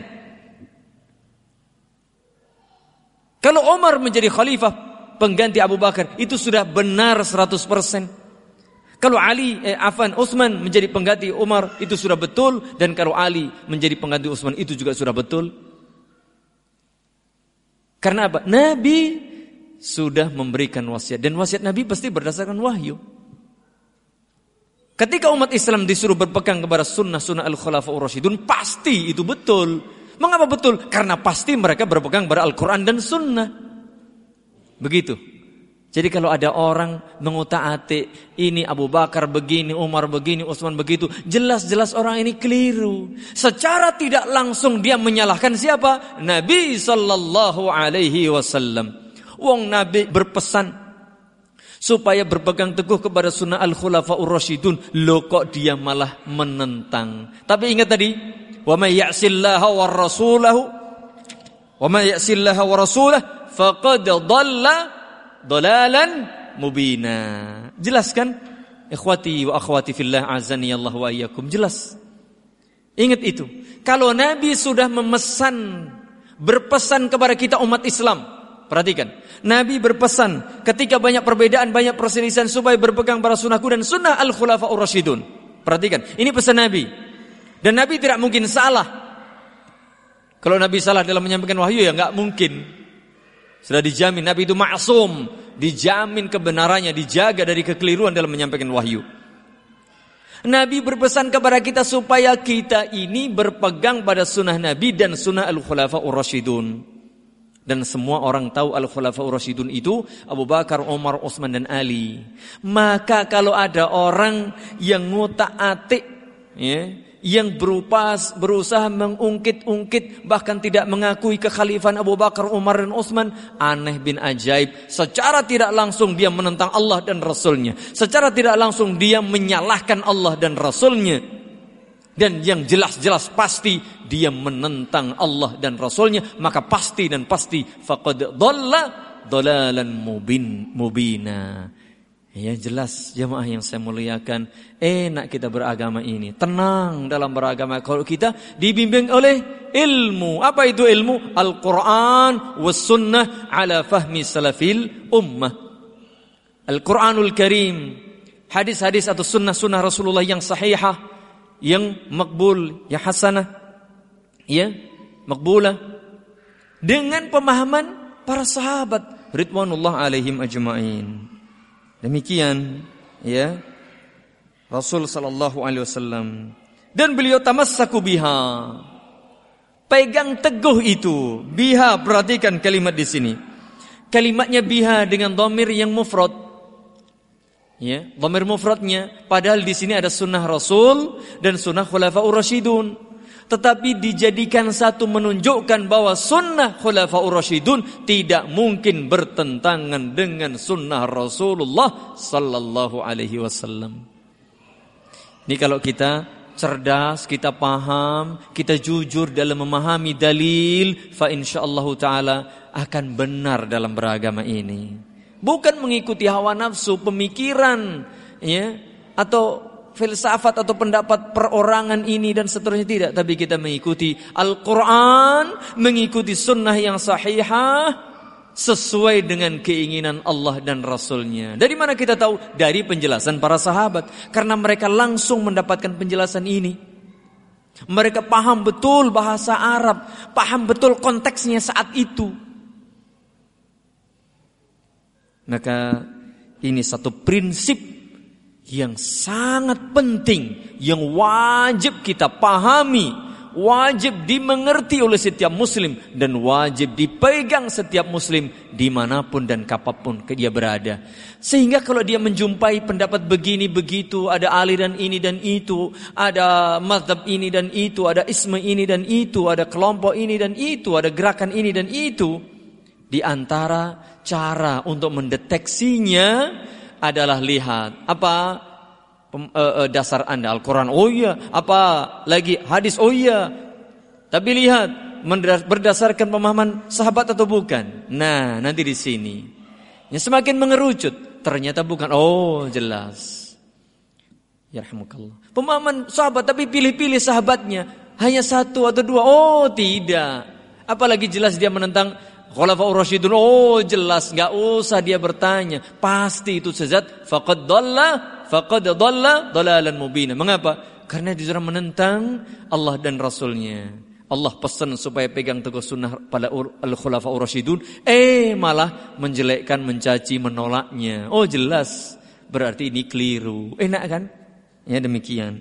Kalau Umar menjadi khalifah pengganti Abu Bakar, itu sudah benar seratus persen. Kalau Ali, eh, Affan, Utsman menjadi pengganti Umar, itu sudah betul. Dan kalau Ali menjadi pengganti Utsman, itu juga sudah betul. Karena apa? Nabi sudah memberikan wasiat. Dan wasiat Nabi pasti berdasarkan wahyu. Ketika umat Islam disuruh berpegang kepada sunnah-sunnah al-khulafa'ur rasyidun, pasti itu betul. Mengapa betul? Karena pasti mereka berpegang pada Al-Quran dan sunnah. Begitu. Jadi kalau ada orang mengutak-atik, ini Abu Bakar begini, Umar begini, Utsman begitu, jelas-jelas orang ini keliru. Secara tidak langsung dia menyalahkan siapa? Nabi sallallahu alaihi wasallam. Wong Nabi berpesan supaya berpegang teguh kepada sunnah al-khulafa'ur rasyidun, loh kok dia malah menentang. Tapi ingat tadi, wa may ya'sillaha war rasulahu wa may ya'sillaha wa rasulahu faqad dhalla dalalan mubina. Jelas kan? Ikhwati wa akhwati fillah azani Allah wa iyyakum. Jelas. Ingat itu. Kalau Nabi sudah memesan, berpesan kepada kita umat Islam, perhatikan. Nabi berpesan ketika banyak perbedaan, banyak perselisihan, supaya berpegang pada sunnahku dan sunnah al-khulafa'ur rasyidun. Perhatikan. Ini pesan Nabi. Dan Nabi tidak mungkin salah. Kalau Nabi salah dalam menyampaikan wahyu, ya enggak mungkin. Sudah dijamin Nabi itu maksum, dijamin kebenarannya, dijaga dari kekeliruan dalam menyampaikan wahyu. Nabi berpesan kepada kita supaya kita ini berpegang pada sunnah Nabi dan sunnah al-khulafa'ur rasyidun. Dan semua orang tahu al-khulafa'ur rasyidun itu Abu Bakar, Umar, Utsman dan Ali. Maka kalau ada orang yang ngutak-atik, ya, yang berupa, berusaha mengungkit-ungkit, bahkan tidak mengakui kekhalifahan Abu Bakar, Umar dan Utsman, aneh bin ajaib. Secara tidak langsung dia menentang Allah dan Rasulnya. Secara tidak langsung dia menyalahkan Allah dan Rasulnya. Dan yang jelas-jelas pasti dia menentang Allah dan Rasulnya. Maka pasti dan pasti faqad dhalla dhalalan mubin mubina. Ya jelas jemaah yang saya muliakan, enak kita beragama ini, tenang dalam beragama kalau kita dibimbing oleh ilmu. Apa itu ilmu? Al-Quran was sunnah ala fahmi salafil ummah. Al-Quranul Karim, hadis-hadis atau sunnah-sunnah Rasulullah yang sahihah, yang makbul, yang hasanah, ya makbulah, dengan pemahaman para sahabat ridwanullah alaihim ajma'in. Demikian ya Rasul sallallahu alaihi wasallam, dan beliau tamassaku biha, pegang teguh itu. Biha, perhatikan kalimat di sini. Kalimatnya biha dengan dhamir yang mufrad. Ya, dhamir mufradnya, padahal di sini ada sunnah Rasul dan sunnah khulafa'ur rasyidun. Tetapi dijadikan satu menunjukkan bahwa sunnah khulafa'ur rasyidun tidak mungkin bertentangan dengan sunnah Rasulullah sallallahu alaihi wasallam. Ini kalau kita cerdas, kita paham, kita jujur dalam memahami dalil, fa insyaallah taala akan benar dalam beragama ini. Bukan mengikuti hawa nafsu, pemikiran, ya, atau filsafat atau pendapat perorangan ini dan seterusnya, tidak, tapi kita mengikuti Al-Qur'an, mengikuti sunnah yang sahihah sesuai dengan keinginan Allah dan Rasulnya. Dari mana kita tahu? Dari penjelasan para sahabat. Karena mereka langsung mendapatkan penjelasan ini. Mereka paham betul bahasa Arab, paham betul konteksnya saat itu. Maka ini satu prinsip yang sangat penting, yang wajib kita pahami, wajib dimengerti oleh setiap muslim, dan wajib dipegang setiap muslim dimanapun dan kapanpun dia berada. Sehingga kalau dia menjumpai pendapat begini begitu, ada aliran ini dan itu, ada mazhab ini dan itu, ada isme ini dan itu, ada kelompok ini dan itu, ada gerakan ini dan itu, di antara cara untuk mendeteksinya adalah lihat apa dasar Anda, Al-Quran, oh iya, apa lagi hadis, oh iya, tapi lihat berdasarkan pemahaman sahabat atau bukan. Nah, nanti di sini yang semakin mengerucut, ternyata bukan. Oh, jelas. Yarhamukallah. Pemahaman sahabat tapi pilih-pilih sahabatnya hanya satu atau dua. Oh, tidak. Apalagi jelas dia menentang Khulafaur Rasyidun. Oh, jelas, enggak usah dia bertanya, pasti itu sesat. Faqad dhalla faqad dhalla dhalalan mubina. Mengapa? Karena dia sudah menentang Allah dan Rasulnya. Allah pesan supaya pegang teguh sunnah pada al-Khulafaur Rasyidun, eh malah menjelekkan, mencaci, menolaknya. Oh, jelas, berarti ini keliru. Enak kan? Ya, demikian.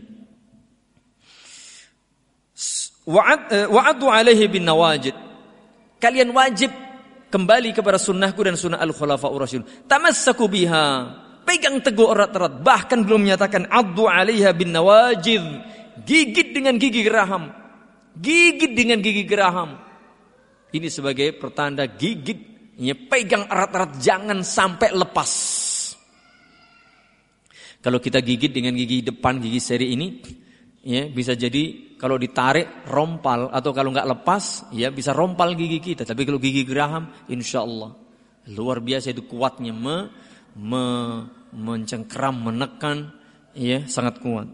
Wa'ad wa'adu alaihi bin nawajid. Kalian wajib kembali kepada sunnahku dan sunnah al-Khulafaur Rasyidun. Tamassaku biha. Pegang teguh erat-erat. Bahkan belum menyatakan addu 'alaiha bin nawajid. Gigit dengan gigi geraham. Gigit dengan gigi geraham. Ini sebagai pertanda gigit. Ya, pegang erat-erat, jangan sampai lepas. Kalau kita gigit dengan gigi depan, gigi seri ini, ya, bisa jadi kalau ditarik rompal, atau kalau nggak lepas, ya bisa rompal gigi kita. Tapi kalau gigi geraham, insya Allah luar biasa itu kuatnya, me, me, mencengkeram, menekan, ya sangat kuat.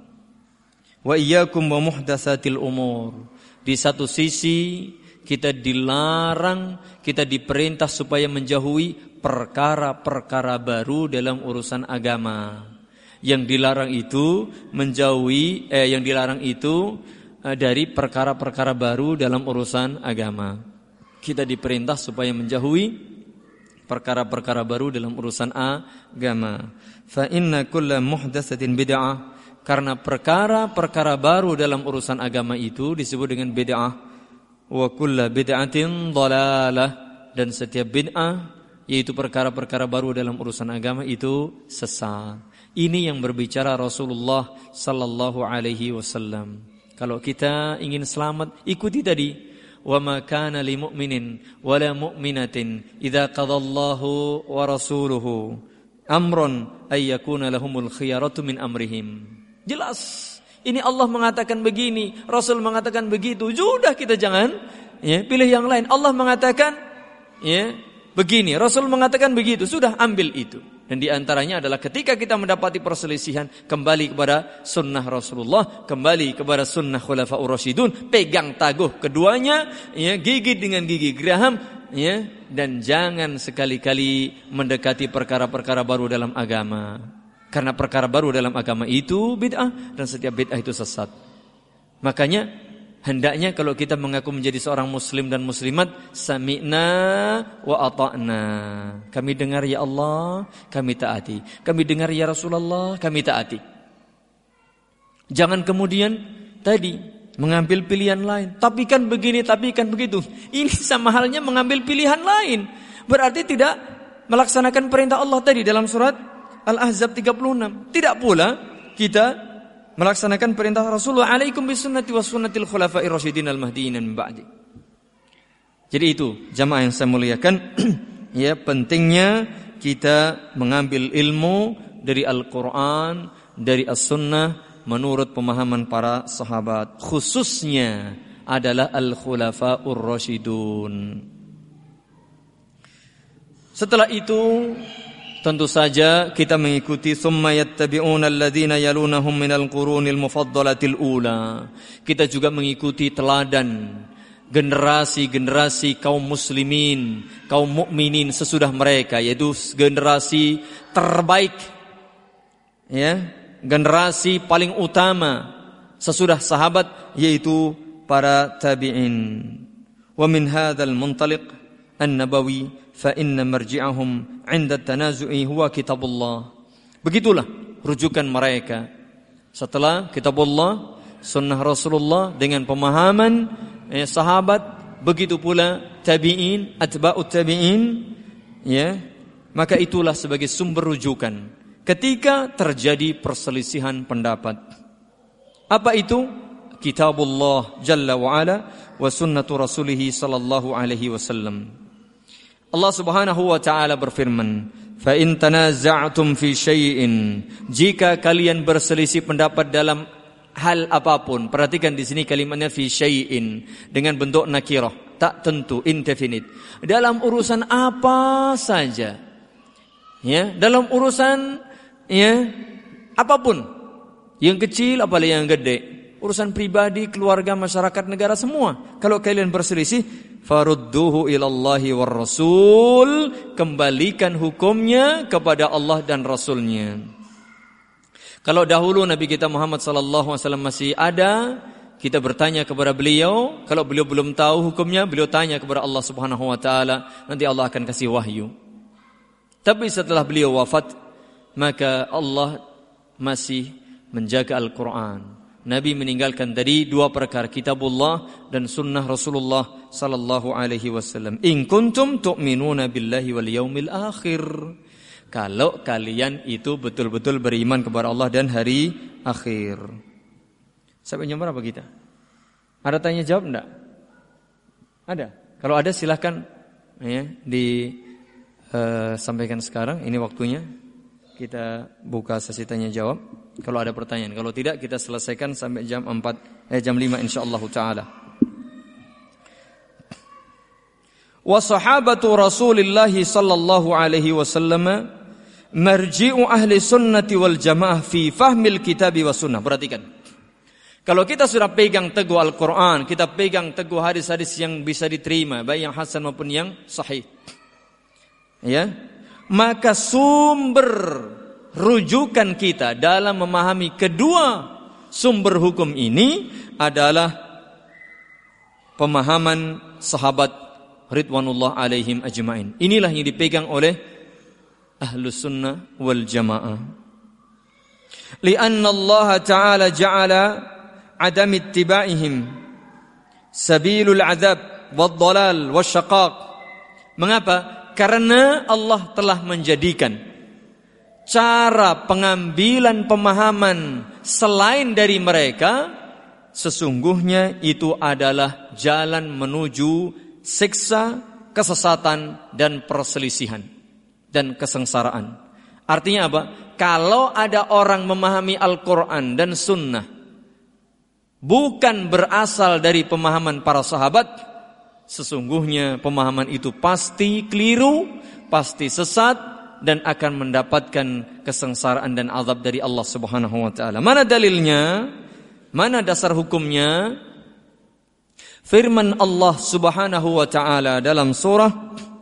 Wa iyyakum wa muhdatsatil umur. Di satu sisi kita dilarang, kita diperintah supaya menjauhi perkara-perkara baru dalam urusan agama. Yang dilarang itu menjauhi, eh, yang dilarang itu eh, dari perkara-perkara baru dalam urusan agama. Kita diperintah supaya menjauhi perkara-perkara baru dalam urusan agama. Fa inna kulla muhdatsatin bid'ah. Karena perkara-perkara baru dalam urusan agama itu disebut dengan bid'ah. Wa kulla bid'atin dhalalah. Dan setiap bid'ah, yaitu perkara-perkara baru dalam urusan agama, itu sesat. Ini yang berbicara Rasulullah sallallahu alaihi wasallam. Kalau kita ingin selamat, ikuti tadi. Wa ma kana lil mu'minin wa la mu'minatin idza qadallahu wa rasuluhu amran ay yakuna lahumul khiyaratu min amrihim. Jelas. Ini Allah mengatakan begini, Rasul mengatakan begitu. Sudah, kita jangan ya pilih yang lain. Allah mengatakan ya begini, Rasul mengatakan begitu, sudah ambil itu. Dan di antaranya adalah ketika kita mendapati perselisihan, kembali kepada sunnah Rasulullah, kembali kepada sunnah Khulafaur Rasyidun, pegang teguh keduanya, ya, gigit dengan gigi geraham, ya, dan jangan sekali-kali mendekati perkara-perkara baru dalam agama. Karena perkara baru dalam agama itu bid'ah, dan setiap bid'ah itu sesat. Makanya hendaknya kalau kita mengaku menjadi seorang muslim dan muslimat, sami'na wa ata'na. Kami dengar ya Allah, kami taati. Kami dengar ya Rasulullah, kami taati. Jangan kemudian tadi mengambil pilihan lain. Tapi kan begini, tapi kan begitu. Ini sama halnya mengambil pilihan lain. Berarti tidak melaksanakan perintah Allah tadi dalam surat Al-Ahzab tiga puluh enam. Tidak pula kita melaksanakan perintah Rasulullah, alaikum bisunnati wa sunnatil khulafa'ir rasyidin al-mahdiyyin min ba'di. Jadi itu jamaah yang saya muliakan, ya, pentingnya kita mengambil ilmu dari Al-Qur'an, dari As-Sunnah, menurut pemahaman para sahabat, khususnya adalah al-khulafaur rasyidun. Setelah itu tentu saja kita mengikuti thumma yattabi'una alladhina yalunahum minal qurunil mufaddalatil ula. Kita juga mengikuti teladan generasi-generasi kaum muslimin, kaum mukminin sesudah mereka, yaitu generasi terbaik, ya, generasi paling utama sesudah sahabat, yaitu para tabi'in. Wa min hadzal muntaliq an-nabawi fa inna marji'ahum 'inda at-tanazu'i huwa kitabullah. Begitulah rujukan mereka setelah kitabullah, sunnah Rasulullah dengan pemahaman eh, sahabat, begitu pula tabi'in, atba'ut tabi'in, ya. Maka itulah sebagai sumber rujukan ketika terjadi perselisihan pendapat. Apa itu? Kitabullah jalla wa ala wa sunnatu rasulih sallallahu alaihi wasallam. Allah Subhanahu wa taala berfirman, "Fa in tanaza'tum fi syai'in," jika kalian berselisih pendapat dalam hal apapun. Perhatikan di sini kalimatnya fi syai'in dengan bentuk nakirah, tak tentu, indefinite. Dalam urusan apa saja. Ya, dalam urusan ya apapun. Yang kecil apalagi yang gede. Urusan pribadi, keluarga, masyarakat, negara, semua. Kalau kalian berselisih, farudduhu ilallahi war rasul, kembalikan hukumnya kepada Allah dan Rasulnya. Kalau dahulu Nabi kita Muhammad sallallahu alaihi wasallam masih ada, kita bertanya kepada beliau. Kalau beliau belum tahu hukumnya, beliau tanya kepada Allah Subhanahu wa taala, nanti Allah akan kasih wahyu. Tapi setelah beliau wafat, maka Allah masih menjaga Al-Quran. Nabi meninggalkan tadi dua perkara, kitabullah dan sunnah Rasulullah sallallahu alaihi wasallam. In kuntum tu'minuna billahi wal yaumil akhir. Kalau kalian itu betul-betul beriman kepada Allah dan hari akhir. Sampai jam berapa kita? Ada tanya jawab enggak? Ada. Kalau ada silahkan ya, disampaikan uh, sekarang. Ini waktunya. Kita buka sesi tanya jawab. Kalau ada pertanyaan, kalau tidak kita selesaikan sampai jam empat eh jam lima insyaallah taala. Wa sahabatu Rasulillah sallallahu alaihi wasallam marji'u ahli sunnati wal jamaah fi fahmil kitabi was sunnah. Perhatikan. Kalau kita sudah pegang teguh Al-Qur'an, kita pegang teguh hadis-hadis yang bisa diterima, baik yang hasan maupun yang sahih. Ya. Maka sumber rujukan kita dalam memahami kedua sumber hukum ini adalah pemahaman sahabat ridwanullah alaihim ajma'in. Inilah yang dipegang oleh ahlus sunnah wal jamaah. Lianna Allah Ta'ala ja'ala adam ittiba'ihim sabilul azab wad dalal wasyaqaq. Mengapa? Karena Allah telah menjadikan cara pengambilan pemahaman selain dari mereka, sesungguhnya itu adalah jalan menuju siksa, kesesatan, dan perselisihan dan kesengsaraan. Artinya apa? Kalau ada orang memahami Al-Quran dan Sunnah bukan berasal dari pemahaman para sahabat, sesungguhnya pemahaman itu pasti keliru, pasti sesat, dan akan mendapatkan kesengsaraan dan azab dari Allah Subhanahu wa taala. Mana dalilnya? Mana dasar hukumnya? Firman Allah Subhanahu wa taala dalam surah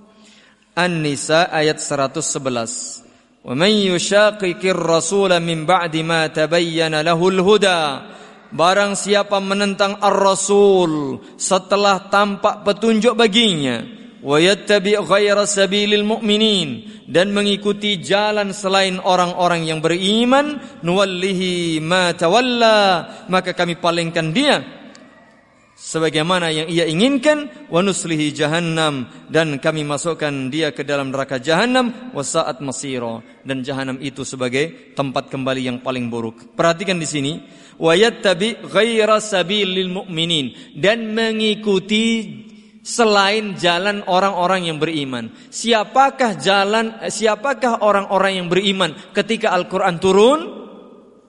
An-Nisa ayat seratus sebelas. "Wa man yushaqiqir rasula min ba'di ma tabayyana lahul huda." Barang siapa menentang ar-rasul setelah tampak petunjuk baginya, wa yattabi' ghaira sabilil mu'minin, dan mengikuti jalan selain orang-orang yang beriman, nuwallihi ma tawalla, maka kami palingkan dia sebagaimana yang ia inginkan, wa nuslihi jahannam, dan kami masukkan dia ke dalam neraka jahannam, wa sa'at masira, dan jahannam itu sebagai tempat kembali yang paling buruk. Perhatikan di sini, wa yattabi ghaira sabilil mu'minin, dan mengikuti selain jalan orang-orang yang beriman. Siapakah jalan siapakah orang-orang yang beriman ketika Al-Qur'an turun?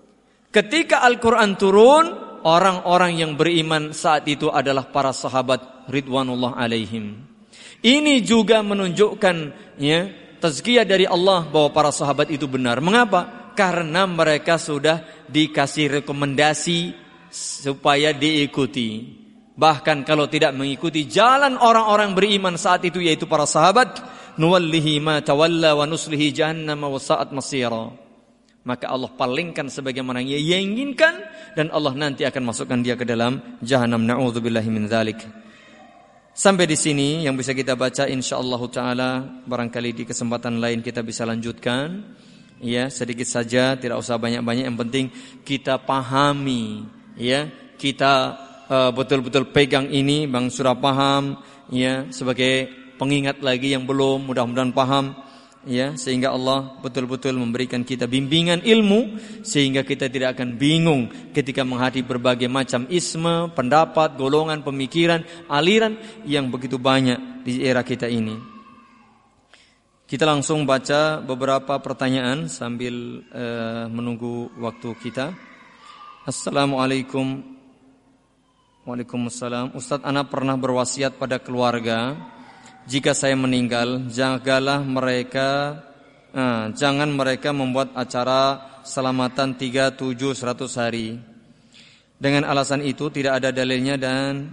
Ketika Al-Quran turun, orang-orang yang beriman saat itu adalah para sahabat ridwanullah alaihim. Ini juga menunjukkan ya, tazkiyah dari Allah bahwa para sahabat itu benar. Mengapa? Karena mereka sudah dikasih rekomendasi supaya diikuti. Bahkan kalau tidak mengikuti jalan orang-orang beriman saat itu, yaitu para sahabat, nuwallihi ma tawalla wa nuslihi jahannam wa sa'at masira. Maka Allah palingkan sebagaimana yang ia inginkan, dan Allah nanti akan masukkan dia ke dalam jahannam. Na'udzubillahi min dzalik. Sampai di sini yang bisa kita baca, insyaallah taala. Barangkali di kesempatan lain kita bisa lanjutkan. Ya, sedikit saja, tidak usah banyak-banyak. Yang penting kita pahami, ya, kita uh, betul-betul pegang ini. Bang Surah paham, ya, sebagai pengingat lagi yang belum, mudah-mudahan paham, ya, sehingga Allah betul-betul memberikan kita bimbingan ilmu, sehingga kita tidak akan bingung ketika menghadapi berbagai macam isme, pendapat, golongan, pemikiran, aliran yang begitu banyak di era kita ini. Kita langsung baca beberapa pertanyaan sambil uh, menunggu waktu kita. Assalamualaikum. Waalaikumsalam. Ustadz, ana pernah berwasiat pada keluarga, jika saya meninggal, jagalah mereka, eh, jangan mereka membuat acara selamatan tiga, tujuh, seratus hari. Dengan alasan itu tidak ada dalilnya dan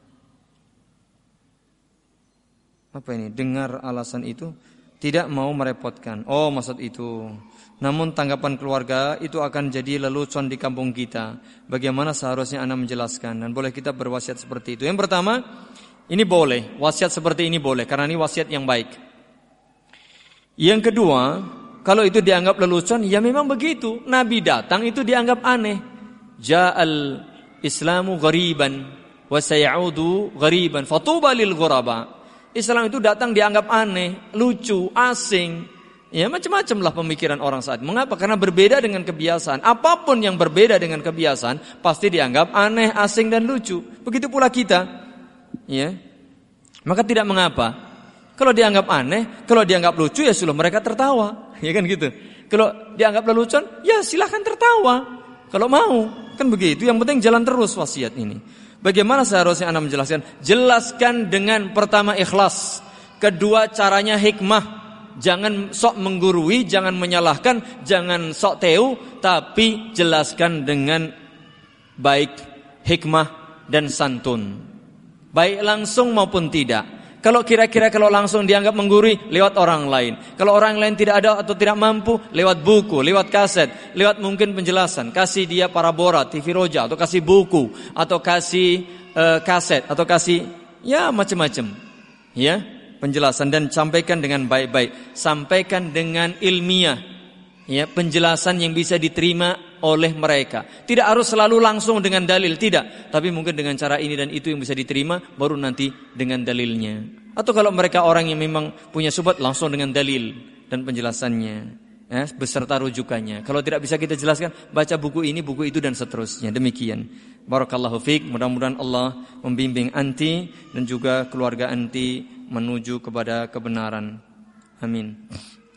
apa ini? Dengar alasan itu tidak mau merepotkan. Oh, maksud itu. Namun tanggapan keluarga itu akan jadi lelucon di kampung kita. Bagaimana seharusnya ana menjelaskan, dan boleh kita berwasiat seperti itu? Yang pertama, ini boleh, wasiat seperti ini boleh, karena ini wasiat yang baik. Yang kedua, kalau itu dianggap lelucon, ya memang begitu. Nabi datang itu dianggap aneh. Ja'al Islamu ghariban wa sayaudu ghariban fatuba lil ghuraba. Islam itu datang dianggap aneh, lucu, asing. Ya, macam-macam lah pemikiran orang saat. Mengapa? Karena berbeda dengan kebiasaan. Apapun yang berbeda dengan kebiasaan pasti dianggap aneh, asing dan lucu. Begitu pula kita. Ya, maka tidak mengapa. Kalau dianggap aneh, kalau dianggap lucu, ya sudah mereka tertawa, ya kan gitu. Kalau dianggap lelucon, ya silahkan tertawa. Kalau mau, kan begitu. Yang penting jalan terus wasiat ini. Bagaimana seharusnya anda menjelaskan? Jelaskan dengan pertama ikhlas, kedua caranya hikmah. Jangan sok menggurui, jangan menyalahkan, jangan sok teu, tapi jelaskan dengan baik, hikmah dan santun. Baik langsung maupun tidak. Kalau kira-kira kalau langsung dianggap menggurui, lewat orang lain. Kalau orang lain tidak ada atau tidak mampu, lewat buku, lewat kaset, lewat mungkin penjelasan. Kasih dia parabola, T V Roja, atau kasih buku, atau kasih uh, kaset, atau kasih ya macam-macam. Ya, penjelasan, dan sampaikan dengan baik-baik. Sampaikan dengan ilmiah. Ya, penjelasan yang bisa diterima oleh mereka. Tidak harus selalu langsung dengan dalil, tidak. Tapi mungkin dengan cara ini dan itu yang bisa diterima, baru nanti dengan dalilnya. Atau kalau mereka orang yang memang punya subhat, langsung dengan dalil dan penjelasannya, ya, beserta rujukannya. Kalau tidak bisa kita jelaskan, baca buku ini, buku itu, dan seterusnya. Demikian. Barakallahu fiik. Mudah-mudahan Allah membimbing anti dan juga keluarga anti menuju kepada kebenaran. Amin.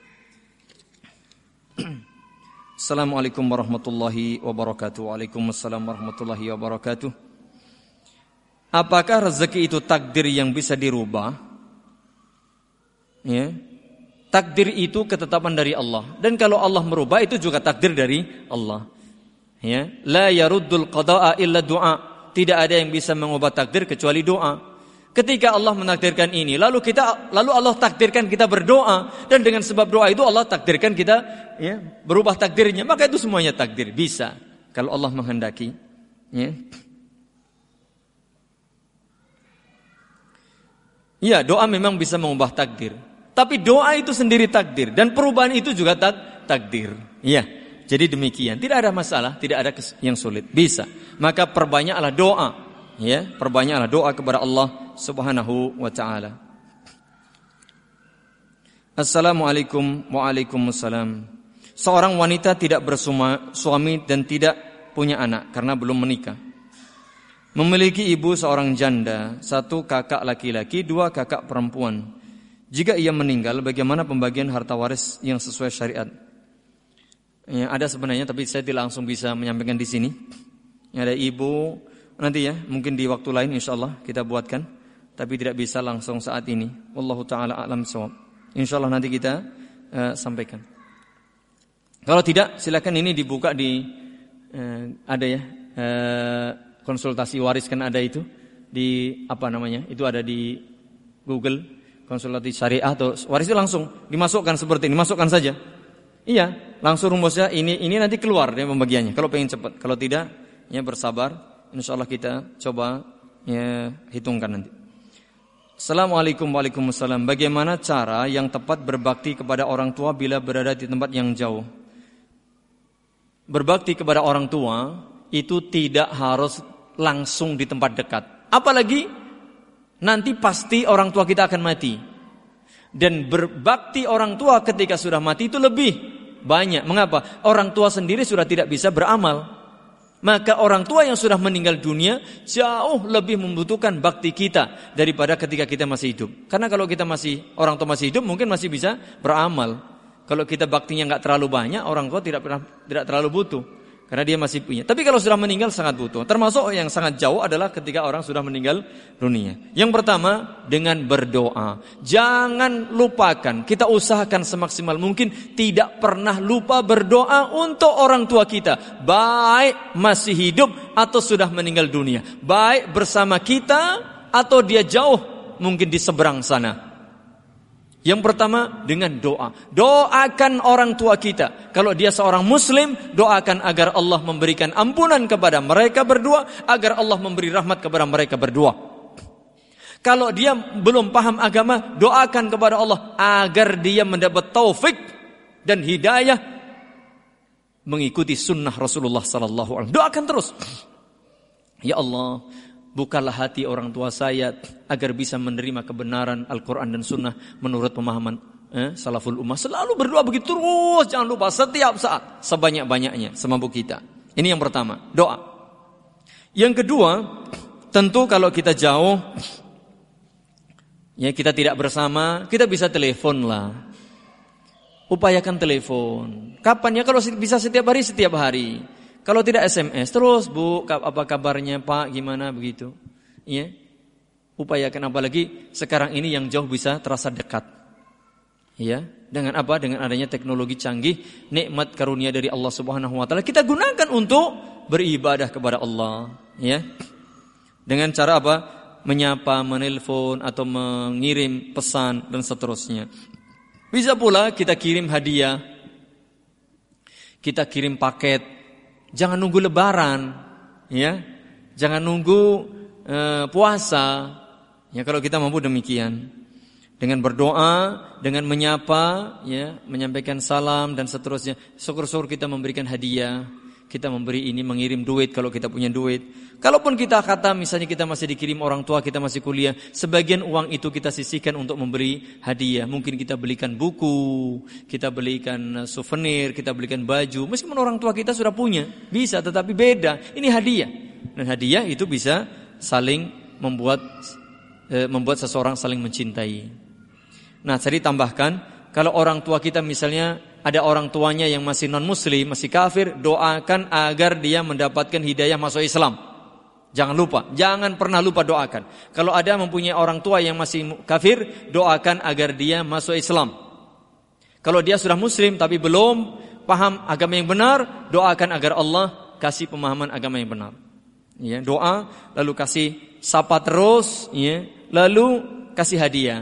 Assalamualaikum warahmatullahi wabarakatuh. Waalaikumsalam warahmatullahi wabarakatuh. Apakah rezeki itu takdir yang bisa dirubah? Ya. Takdir itu ketetapan dari Allah, dan kalau Allah merubah itu juga takdir dari Allah. Ya, la yaruddul qada'a illa du'a. Tidak ada yang bisa mengubah takdir kecuali doa. Ketika Allah menakdirkan ini, lalu kita lalu Allah takdirkan kita berdoa, dan dengan sebab doa itu Allah takdirkan kita, ya, berubah takdirnya, maka itu semuanya takdir, bisa kalau Allah menghendaki, ya. Ya, doa memang bisa mengubah takdir, tapi doa itu sendiri takdir, dan perubahan itu juga tak, takdir. Ya, jadi demikian, tidak ada masalah, tidak ada yang sulit, bisa. Maka perbanyaklah doa, ya, perbanyaklah doa kepada Allah Subhanahu wa ta'ala. Assalamualaikum. Waalaikumsalam. Seorang wanita tidak bersuami dan tidak punya anak karena belum menikah. Memiliki ibu seorang janda, satu kakak laki-laki, dua kakak perempuan. Jika ia meninggal, bagaimana pembagian harta waris yang sesuai syariat? Ya, ada sebenarnya tapi saya tidak langsung bisa menyampaikan di sini. Ada ibu nanti ya, mungkin di waktu lain insyaallah kita buatkan, tapi tidak bisa langsung saat ini. Wallahu taala a'lam shawab. Insyaallah nanti kita uh, sampaikan. Kalau tidak silakan ini dibuka di uh, ada ya, uh, konsultasi waris kan ada itu di apa namanya? Itu ada di Google, konsultasi syariah atau waris itu langsung dimasukkan seperti ini, masukkan saja. Iya, langsung rumusnya ini ini nanti keluar ya pembagiannya. Kalau pengen cepat, kalau tidak ya bersabar. Insyaallah kita coba ya hitungkan nanti. Assalamualaikum waalaikumsalam. Bagaimana cara yang tepat berbakti kepada orang tua bila berada di tempat yang jauh? Berbakti kepada orang tua itu tidak harus langsung di tempat dekat. Apalagi nanti pasti orang tua kita akan mati. Dan berbakti orang tua ketika sudah mati itu lebih banyak. Mengapa? Orang tua sendiri sudah tidak bisa beramal. Maka orang tua yang sudah meninggal dunia jauh lebih membutuhkan bakti kita daripada ketika kita masih hidup. Karena kalau kita masih orang tua masih hidup mungkin masih bisa beramal. Kalau kita baktinya nggak terlalu banyak, orang tua tidak pernah tidak terlalu butuh. Karena dia masih punya. Tapi kalau sudah meninggal sangat butuh. Termasuk yang sangat jauh adalah ketika orang sudah meninggal dunia. Yang pertama dengan berdoa. Jangan lupakan. Kita usahakan semaksimal mungkin tidak pernah lupa berdoa untuk orang tua kita. Baik masih hidup atau sudah meninggal dunia. Baik bersama kita atau dia jauh mungkin di seberang sana. Yang pertama dengan doa. Doakan orang tua kita. Kalau dia seorang muslim, doakan agar Allah memberikan ampunan kepada mereka berdua, agar Allah memberi rahmat kepada mereka berdua. Kalau dia belum paham agama, doakan kepada Allah agar dia mendapat taufik dan hidayah mengikuti sunnah Rasulullah sallallahu alaihi wasallam. Doakan terus. Ya Allah, bukalah hati orang tua saya agar bisa menerima kebenaran Al-Quran dan Sunnah menurut pemahaman eh, salaful ummah. Selalu berdoa begitu terus, jangan lupa setiap saat, sebanyak-banyaknya, semampu kita. Ini yang pertama, doa. Yang kedua, tentu kalau kita jauh, ya kita tidak bersama, kita bisa telepon lah. Upayakan telepon. Kapan ya? Kalau bisa setiap hari, setiap hari. Kalau tidak S M S, terus Bu, apa kabarnya Pak, gimana begitu. Ya, upayakan, apalagi sekarang ini yang jauh bisa terasa dekat. Ya, dengan apa? Dengan adanya teknologi canggih, nikmat karunia dari Allah Subhanahu wa taala kita gunakan untuk beribadah kepada Allah, ya. Dengan cara apa? Menyapa, menelpon atau mengirim pesan dan seterusnya. Bisa pula kita kirim hadiah. Kita kirim paket. Jangan nunggu lebaran, ya. Jangan nunggu e, puasa. Ya, kalau kita mampu demikian. Dengan berdoa, dengan menyapa, ya, menyampaikan salam dan seterusnya. Syukur-syukur kita memberikan hadiah. Kita memberi ini, mengirim duit kalau kita punya duit. Kalaupun kita kata misalnya kita masih dikirim orang tua, kita masih kuliah, sebagian uang itu kita sisihkan untuk memberi hadiah. Mungkin kita belikan buku, kita belikan souvenir, kita belikan baju. Meskipun orang tua kita sudah punya, bisa, tetapi beda. Ini hadiah. Dan hadiah itu bisa saling membuat eh, membuat seseorang saling mencintai. Nah, saya tambahkan, kalau orang tua kita misalnya ada orang tuanya yang masih non-muslim, masih kafir, doakan agar dia mendapatkan hidayah masuk Islam. Jangan lupa, jangan pernah lupa doakan. Kalau ada mempunyai orang tua yang masih kafir, doakan agar dia masuk Islam. Kalau dia sudah muslim tapi belum paham agama yang benar, doakan agar Allah kasih pemahaman agama yang benar. Ya, doa, lalu kasih sapa terus, ya, lalu kasih hadiah.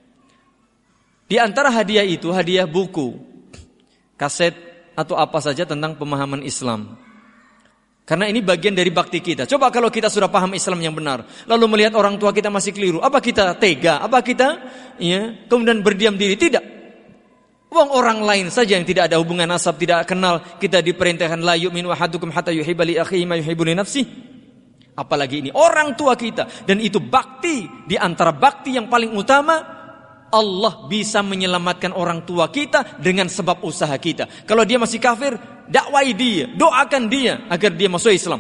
Di antara hadiah itu hadiah buku, kaset atau apa saja tentang pemahaman Islam. Karena ini bagian dari bakti kita. Coba kalau kita sudah paham Islam yang benar, lalu melihat orang tua kita masih keliru, apa kita tega? Apa kita ya, kemudian berdiam diri? Tidak. Wong orang lain saja yang tidak ada hubungan nasab, tidak kenal, kita diperintahkan la yu'minu ahadukum hatta yuhibba li akhihi ma yuhibbu li nafsihi. Apalagi ini orang tua kita, dan itu bakti di antara bakti yang paling utama. Allah bisa menyelamatkan orang tua kita dengan sebab usaha kita. Kalau dia masih kafir, dakwai dia, doakan dia agar dia masuk Islam.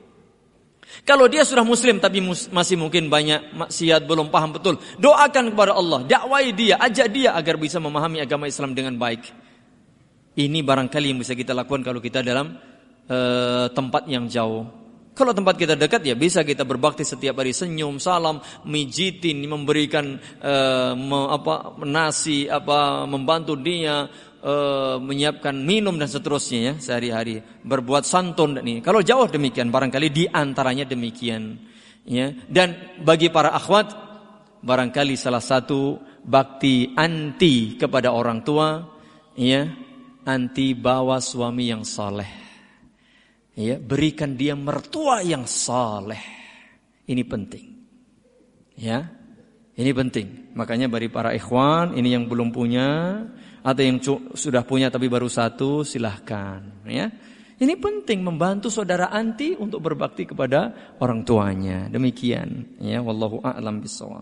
Kalau dia sudah muslim tapi mus- masih mungkin banyak maksiat, belum paham betul, doakan kepada Allah, dakwai dia, ajak dia agar bisa memahami agama Islam dengan baik. Ini barangkali yang bisa kita lakukan kalau kita dalam uh, tempat yang jauh. Kalau tempat kita dekat ya bisa kita berbakti setiap hari, senyum, salam, mijitin, memberikan uh, me, apa nasi, apa membantu dia uh, menyiapkan minum dan seterusnya ya sehari-hari, berbuat santun dan ini. Kalau jauh demikian, barangkali di antaranya demikian ya. Dan bagi para akhwat, barangkali salah satu bakti anti kepada orang tua ya, anti bawa suami yang saleh. Ya, berikan dia mertua yang saleh. Ini penting. Ya. Ini penting. Makanya bagi para ikhwan, ini yang belum punya atau yang cu- sudah punya tapi baru satu, silahkan, ya. Ini penting membantu saudara anti untuk berbakti kepada orang tuanya. Demikian, ya, wallahu a'lam bishawab.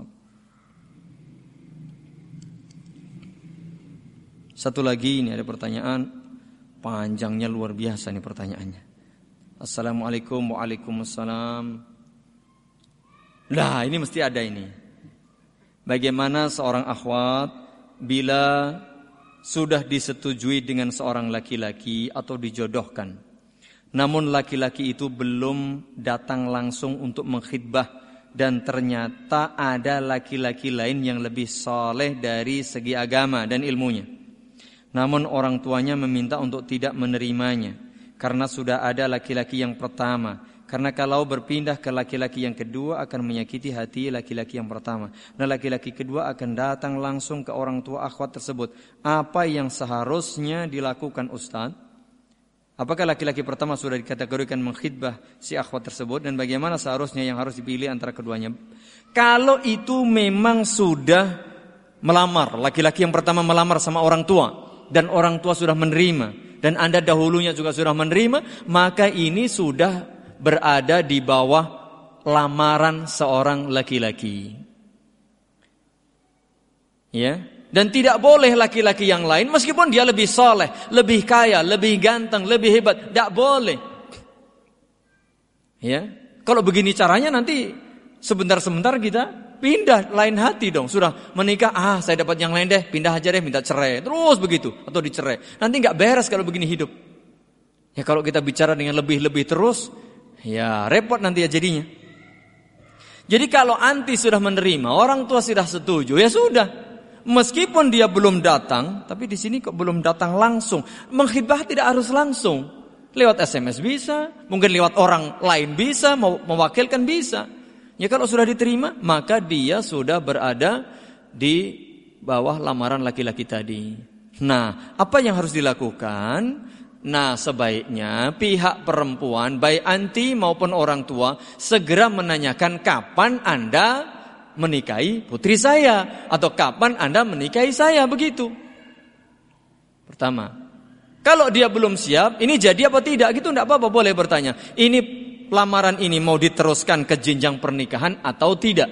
Satu lagi, ini ada pertanyaan panjangnya luar biasa nih pertanyaannya. Assalamualaikum. Waalaikumsalam. Nah, ini mesti ada ini. Bagaimana seorang akhwat bila sudah disetujui dengan seorang laki-laki atau dijodohkan, namun laki-laki itu belum datang langsung untuk mengkhidbah dan ternyata ada laki-laki lain yang lebih soleh dari segi agama dan ilmunya. Namun orang tuanya meminta untuk tidak menerimanya karena sudah ada laki-laki yang pertama. Karena kalau berpindah ke laki-laki yang kedua akan menyakiti hati laki-laki yang pertama. Nah, laki-laki kedua akan datang langsung ke orang tua akhwat tersebut. Apa yang seharusnya dilakukan Ustaz? Apakah laki-laki pertama sudah dikategorikan mengkhidbah si akhwat tersebut? Dan bagaimana seharusnya yang harus dipilih antara keduanya? Kalau itu memang sudah melamar, laki-laki yang pertama melamar sama orang tua dan orang tua sudah menerima, dan Anda dahulunya juga sudah menerima, maka ini sudah berada di bawah lamaran seorang laki-laki. Ya, dan tidak boleh laki-laki yang lain meskipun dia lebih soleh, lebih kaya, lebih ganteng, lebih hebat, tidak boleh. Ya, kalau begini caranya nanti sebentar-sebentar kita pindah, lain hati dong. Sudah menikah, ah saya dapat yang lain deh, pindah aja deh, minta cerai. Terus begitu, atau dicerai. Nanti gak beres kalau begini hidup. Ya kalau kita bicara dengan lebih-lebih terus, ya repot nanti ya jadinya. Jadi kalau anti sudah menerima, orang tua sudah setuju, ya sudah. Meskipun dia belum datang, tapi di sini kok belum datang langsung. Mengkhidbah tidak harus langsung. Lewat S M S bisa, mungkin lewat orang lain bisa, mau mewakilkan bisa. Ya kalau sudah diterima, maka dia sudah berada di bawah lamaran laki-laki tadi. Nah, apa yang harus dilakukan? Nah, sebaiknya pihak perempuan, baik anti maupun orang tua, segera menanyakan kapan Anda menikahi putri saya, atau kapan Anda menikahi saya, begitu. Pertama, kalau dia belum siap, ini jadi apa tidak, gitu tidak apa-apa, boleh bertanya. Ini lamaran ini mau diteruskan ke jenjang pernikahan atau tidak.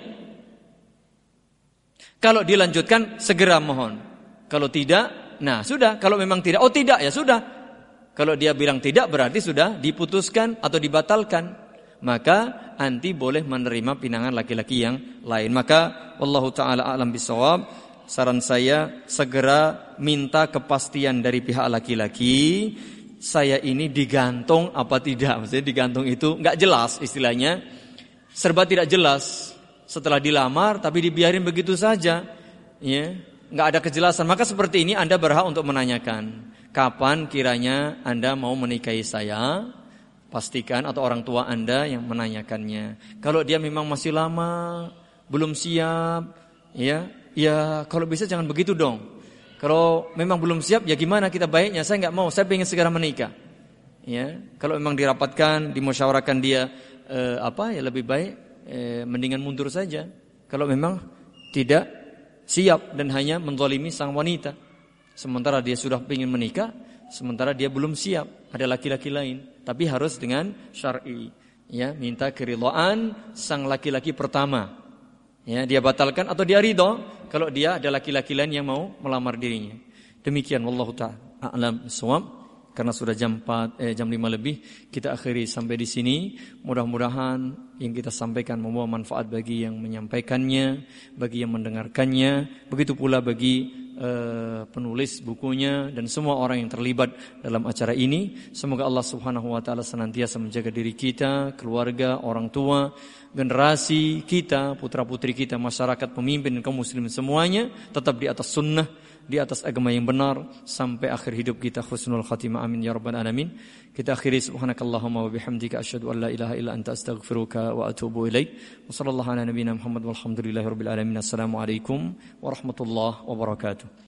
Kalau dilanjutkan, segera mohon. Kalau tidak, nah sudah. Kalau memang tidak, oh tidak, ya sudah. Kalau dia bilang tidak, berarti sudah diputuskan atau dibatalkan. Maka anti boleh menerima pinangan laki-laki yang lain. Maka wallahu ta'ala a'lam bishawab, saran saya segera minta kepastian dari pihak laki-laki. Saya ini digantung apa tidak? Maksudnya digantung itu nggak jelas istilahnya, serba tidak jelas. Setelah dilamar tapi dibiarin begitu saja, ya nggak ada kejelasan. Maka seperti ini Anda berhak untuk menanyakan, kapan kiranya Anda mau menikahi saya? Pastikan, atau orang tua Anda yang menanyakannya. Kalau dia memang masih lama, belum siap, ya, ya kalau bisa jangan begitu dong. Kalau memang belum siap, ya gimana kita baiknya? Saya nggak mau, saya ingin segera menikah. Ya, kalau memang dirapatkan, dimusyawarahkan dia eh, apa ya lebih baik, eh, mendingan mundur saja. Kalau memang tidak siap dan hanya menzalimi sang wanita, sementara dia sudah ingin menikah, sementara dia belum siap, ada laki-laki lain, tapi harus dengan syar'i. Ya, minta keridhaan sang laki-laki pertama. Ya, dia batalkan atau dia ridho kalau dia ada laki-laki lain yang mau melamar dirinya. Demikian wallahu ta'ala a'lam bishawab. Karena sudah jam empat eh jam lima lebih, kita akhiri sampai di sini. Mudah-mudahan yang kita sampaikan membawa manfaat bagi yang menyampaikannya, bagi yang mendengarkannya, begitu pula bagi uh, penulis bukunya dan semua orang yang terlibat dalam acara ini. Semoga Allah Subhanahu wa taala senantiasa menjaga diri kita, keluarga, orang tua, generasi kita, putra-putri kita, masyarakat, pemimpin dan kaum muslimin semuanya tetap di atas sunnah, di atas agama yang benar sampai akhir hidup kita, husnul khatimah, amin ya rabbal alamin. Kita akhiri subhanakallahumma wa bihamdika asyhadu an la ilaha illa anta astaghfiruka wa atubu ilaik. Wa sallallahu ala nabiyyina Muhammad walhamdulillahi rabbil alamin. Assalamualaikum warahmatullahi wabarakatuh.